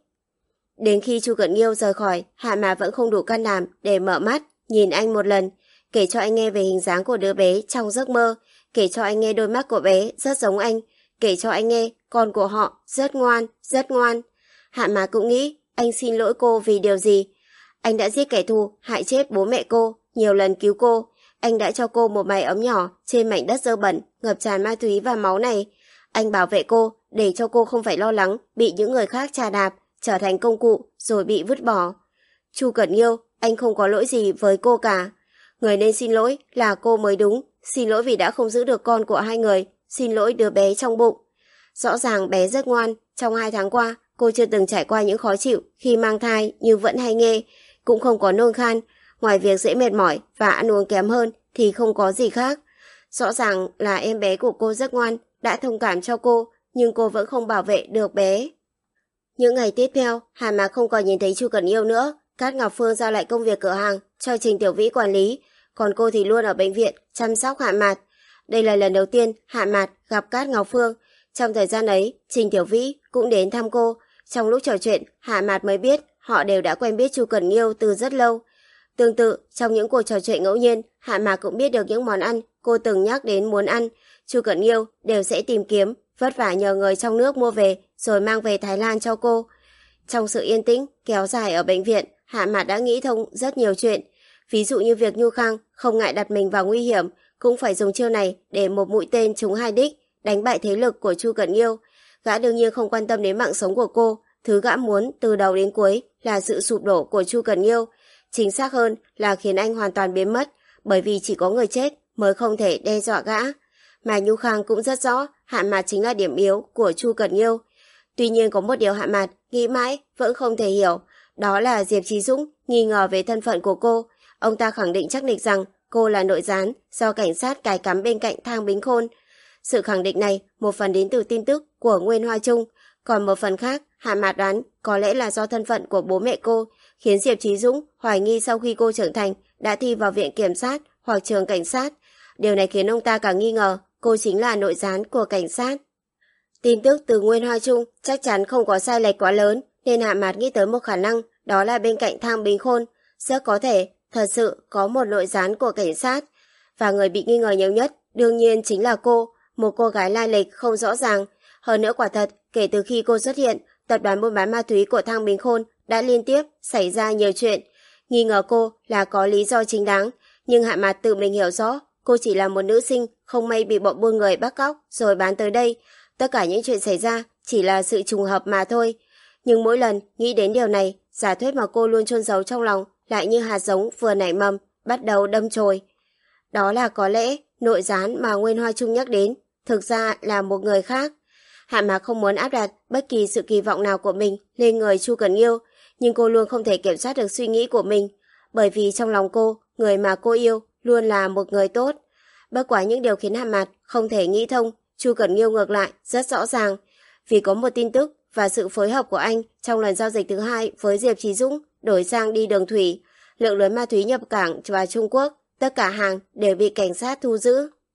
Đến khi Chu Cẩn Nghiêu rời khỏi, Hạ Mạc vẫn không đủ can đảm để mở mắt, nhìn anh một lần, kể cho anh nghe về hình dáng của đứa bé trong giấc mơ, kể cho anh nghe đôi mắt của bé rất giống anh, kể cho anh nghe con của họ rất ngoan, rất ngoan. Hạ Mạc cũng nghĩ anh xin lỗi cô vì điều gì. Anh đã giết kẻ thù, hại chết bố mẹ cô, nhiều lần cứu cô. Anh đã cho cô một mái ấm nhỏ trên mảnh đất dơ bẩn, ngập tràn ma túy và máu này. Anh bảo vệ cô, để cho cô không phải lo lắng bị những người khác chà đạp, trở thành công cụ rồi bị vứt bỏ. Chu Cẩn Nghiêu, anh không có lỗi gì với cô cả. Người nên xin lỗi là cô mới đúng. Xin lỗi vì đã không giữ được con của hai người. Xin lỗi đứa bé trong bụng. Rõ ràng bé rất ngoan. Trong hai tháng qua, cô chưa từng trải qua những khó chịu khi mang thai như vẫn hay nghe. Cũng không có nôn khan. Ngoài việc dễ mệt mỏi và ăn uống kém hơn thì không có gì khác. Rõ ràng là em bé của cô rất ngoan, đã thông cảm cho cô, nhưng cô vẫn không bảo vệ được bé. Những ngày tiếp theo, Hà Mạc không còn nhìn thấy Chu Cẩn Nghiêu nữa. Cát Ngọc Phương giao lại công việc cửa hàng cho Trình Tiểu Vĩ quản lý, còn cô thì luôn ở bệnh viện chăm sóc Hạ Mạt. Đây là lần đầu tiên Hạ Mạt gặp Cát Ngọc Phương. Trong thời gian ấy, Trình Tiểu Vĩ cũng đến thăm cô. Trong lúc trò chuyện, Hạ Mạt mới biết họ đều đã quen biết Chu Cẩn Nghiêu từ rất lâu. Tương tự, trong những cuộc trò chuyện ngẫu nhiên, Hạ Mạc cũng biết được những món ăn cô từng nhắc đến muốn ăn. Chu Cẩn Nghiêu đều sẽ tìm kiếm, vất vả nhờ người trong nước mua về rồi mang về Thái Lan cho cô. Trong sự yên tĩnh kéo dài ở bệnh viện, Hạ Mạt đã nghĩ thông rất nhiều chuyện. Ví dụ như việc Nhu Khang không ngại đặt mình vào nguy hiểm, cũng phải dùng chiêu này để một mũi tên trúng hai đích, đánh bại thế lực của Chu Cẩn Nghiêu. Gã đương nhiên không quan tâm đến mạng sống của cô, thứ gã muốn từ đầu đến cuối là sự sụp đổ của Chu Cẩn Nghiêu. Chính xác hơn là khiến anh hoàn toàn biến mất, bởi vì chỉ có người chết mới không thể đe dọa gã. Mà Nhu Khang cũng rất rõ Hạ Mạt chính là điểm yếu của Chu Cẩn Nghiêu. Tuy nhiên có một điều Hạ Mạt nghĩ mãi vẫn không thể hiểu, đó là Diệp Chí Dũng nghi ngờ về thân phận của cô. Ông ta khẳng định chắc nịch rằng cô là nội gián do cảnh sát cài cắm bên cạnh Thang Bính Khôn. Sự khẳng định này một phần đến từ tin tức của Nguyên Hoa Trung, còn một phần khác Hạ Mạt đoán có lẽ là do thân phận của bố mẹ cô, khiến Diệp Chí Dũng hoài nghi sau khi cô trưởng thành đã thi vào viện kiểm sát hoặc trường cảnh sát. Điều này khiến ông ta càng nghi ngờ cô chính là nội gián của cảnh sát. Tin tức từ Nguyên Hoa Trung chắc chắn không có sai lệch quá lớn, nên Hạ Mạt nghĩ tới một khả năng, đó là bên cạnh Thang Bính Khôn rất có thể thật sự có một nội gián của cảnh sát, và người bị nghi ngờ nhiều nhất đương nhiên chính là cô, một cô gái lai lịch không rõ ràng. Hơn nữa quả thật, kể từ khi cô xuất hiện, tập đoàn buôn bán ma túy của Thang Bính Khôn đã liên tiếp xảy ra nhiều chuyện. Nghi ngờ cô là có lý do chính đáng, nhưng Hạ Mạt tự mình hiểu rõ cô chỉ là một nữ sinh không may bị bọn buôn người bắt cóc rồi bán tới đây. Tất cả những chuyện xảy ra chỉ là sự trùng hợp mà thôi. Nhưng mỗi lần nghĩ đến điều này, giả thuyết mà cô luôn chôn giấu trong lòng lại như hạt giống vừa nảy mầm, bắt đầu đâm chồi. Đó là có lẽ nội gián mà Nguyên Hoa Trung nhắc đến thực ra là một người khác. Hạ Mạc không muốn áp đặt bất kỳ sự kỳ vọng nào của mình lên người Chu Cẩn Nghiêu, nhưng cô luôn không thể kiểm soát được suy nghĩ của mình, bởi vì trong lòng cô, người mà cô yêu luôn là một người tốt. Bất quá những điều khiến Hạ Mạt không thể nghĩ thông, Chu Cẩn Nghiêu ngược lại rất rõ ràng, vì có một tin tức và sự phối hợp của anh trong lần giao dịch thứ hai với Diệp Chí Dũng đổi sang đi đường thủy, lượng lớn ma túy nhập cảng và Trung Quốc, tất cả hàng đều bị cảnh sát thu giữ.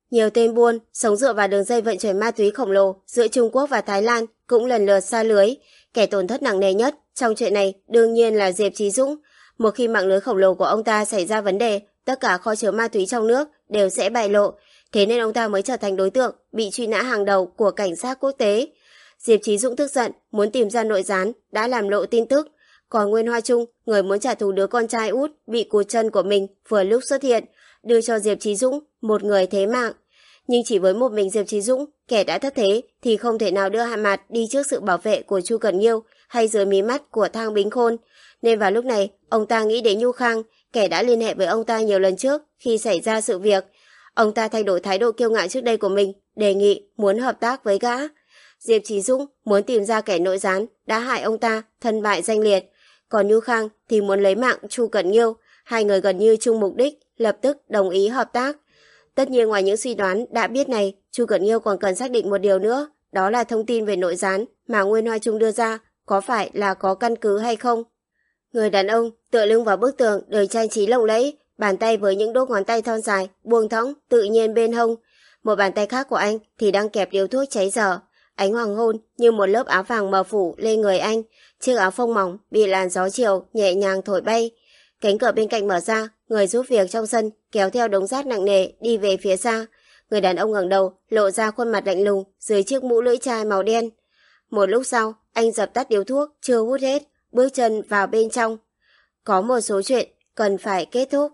Nhiều tên buôn sống dựa vào đường dây vận chuyển ma túy khổng lồ giữa Trung Quốc và Thái Lan cũng lần lượt sa lưới. Kẻ tổn thất nặng nề nhất trong chuyện này đương nhiên là Diệp Chí Dũng. Một khi mạng lưới khổng lồ của ông ta xảy ra vấn đề, tất cả kho chứa ma túy trong nước đều sẽ bại lộ, thế nên ông ta mới trở thành đối tượng bị truy nã hàng đầu của cảnh sát quốc tế. Diệp Chí Dũng tức giận, muốn tìm ra nội gián đã làm lộ tin tức. Còn Nguyên Hoa Trung, người muốn trả thù đứa con trai út bị cụt chân của mình vừa lúc xuất hiện, đưa cho Diệp Chí Dũng một người thế mạng. Nhưng chỉ với một mình Diệp Chí Dũng, kẻ đã thất thế, thì không thể nào đưa Hạ Mạt đi trước sự bảo vệ của Chu Cẩn Nghiêu hay dưới mí mắt của Thang Bính Khôn. Nên vào lúc này, ông ta nghĩ đến Nhu Khang, kẻ đã liên hệ với ông ta nhiều lần trước khi xảy ra sự việc. Ông ta thay đổi thái độ kiêu ngạo trước đây của mình, đề nghị muốn hợp tác với gã. Diệp Chí Dũng muốn tìm ra kẻ nội gián đã hại ông ta thân bại danh liệt. Còn Nhu Khang thì muốn lấy mạng Chu Cẩn Nghiêu. Hai người gần như chung mục đích, lập tức đồng ý hợp tác. Tất nhiên ngoài những suy đoán đã biết này, Chu Cẩn Nghiêu còn cần xác định một điều nữa, đó là thông tin về nội gián mà Nguyên Hoa Trung đưa ra có phải là có căn cứ hay không. Người đàn ông tựa lưng vào bức tường đời trang trí lộng lẫy, bàn tay với những đốt ngón tay thon dài buông thõng tự nhiên bên hông. Một bàn tay khác của anh thì đang kẹp điếu thuốc cháy dở. Ánh hoàng hôn như một lớp áo vàng mờ phủ lên người anh, chiếc áo phông mỏng bị làn gió chiều nhẹ nhàng thổi bay. Cánh cửa bên cạnh mở ra, người giúp việc trong sân kéo theo đống rác nặng nề đi về phía xa. Người đàn ông ngẩng đầu, lộ ra khuôn mặt lạnh lùng dưới chiếc mũ lưỡi chai màu đen. Một lúc sau, anh dập tắt điếu thuốc chưa hút hết, bước chân vào bên trong. Có một số chuyện cần phải kết thúc.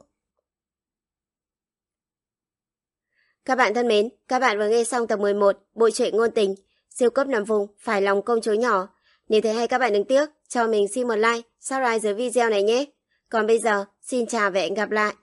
Các bạn thân mến, các bạn vừa nghe xong tập mười một bộ truyện ngôn tình siêu cấp nằm vùng phải lòng công chúa nhỏ. Nếu thấy hay các bạn đừng tiếc cho mình xin một like, subscribe dưới video này nhé. Còn bây giờ, xin chào và hẹn gặp lại.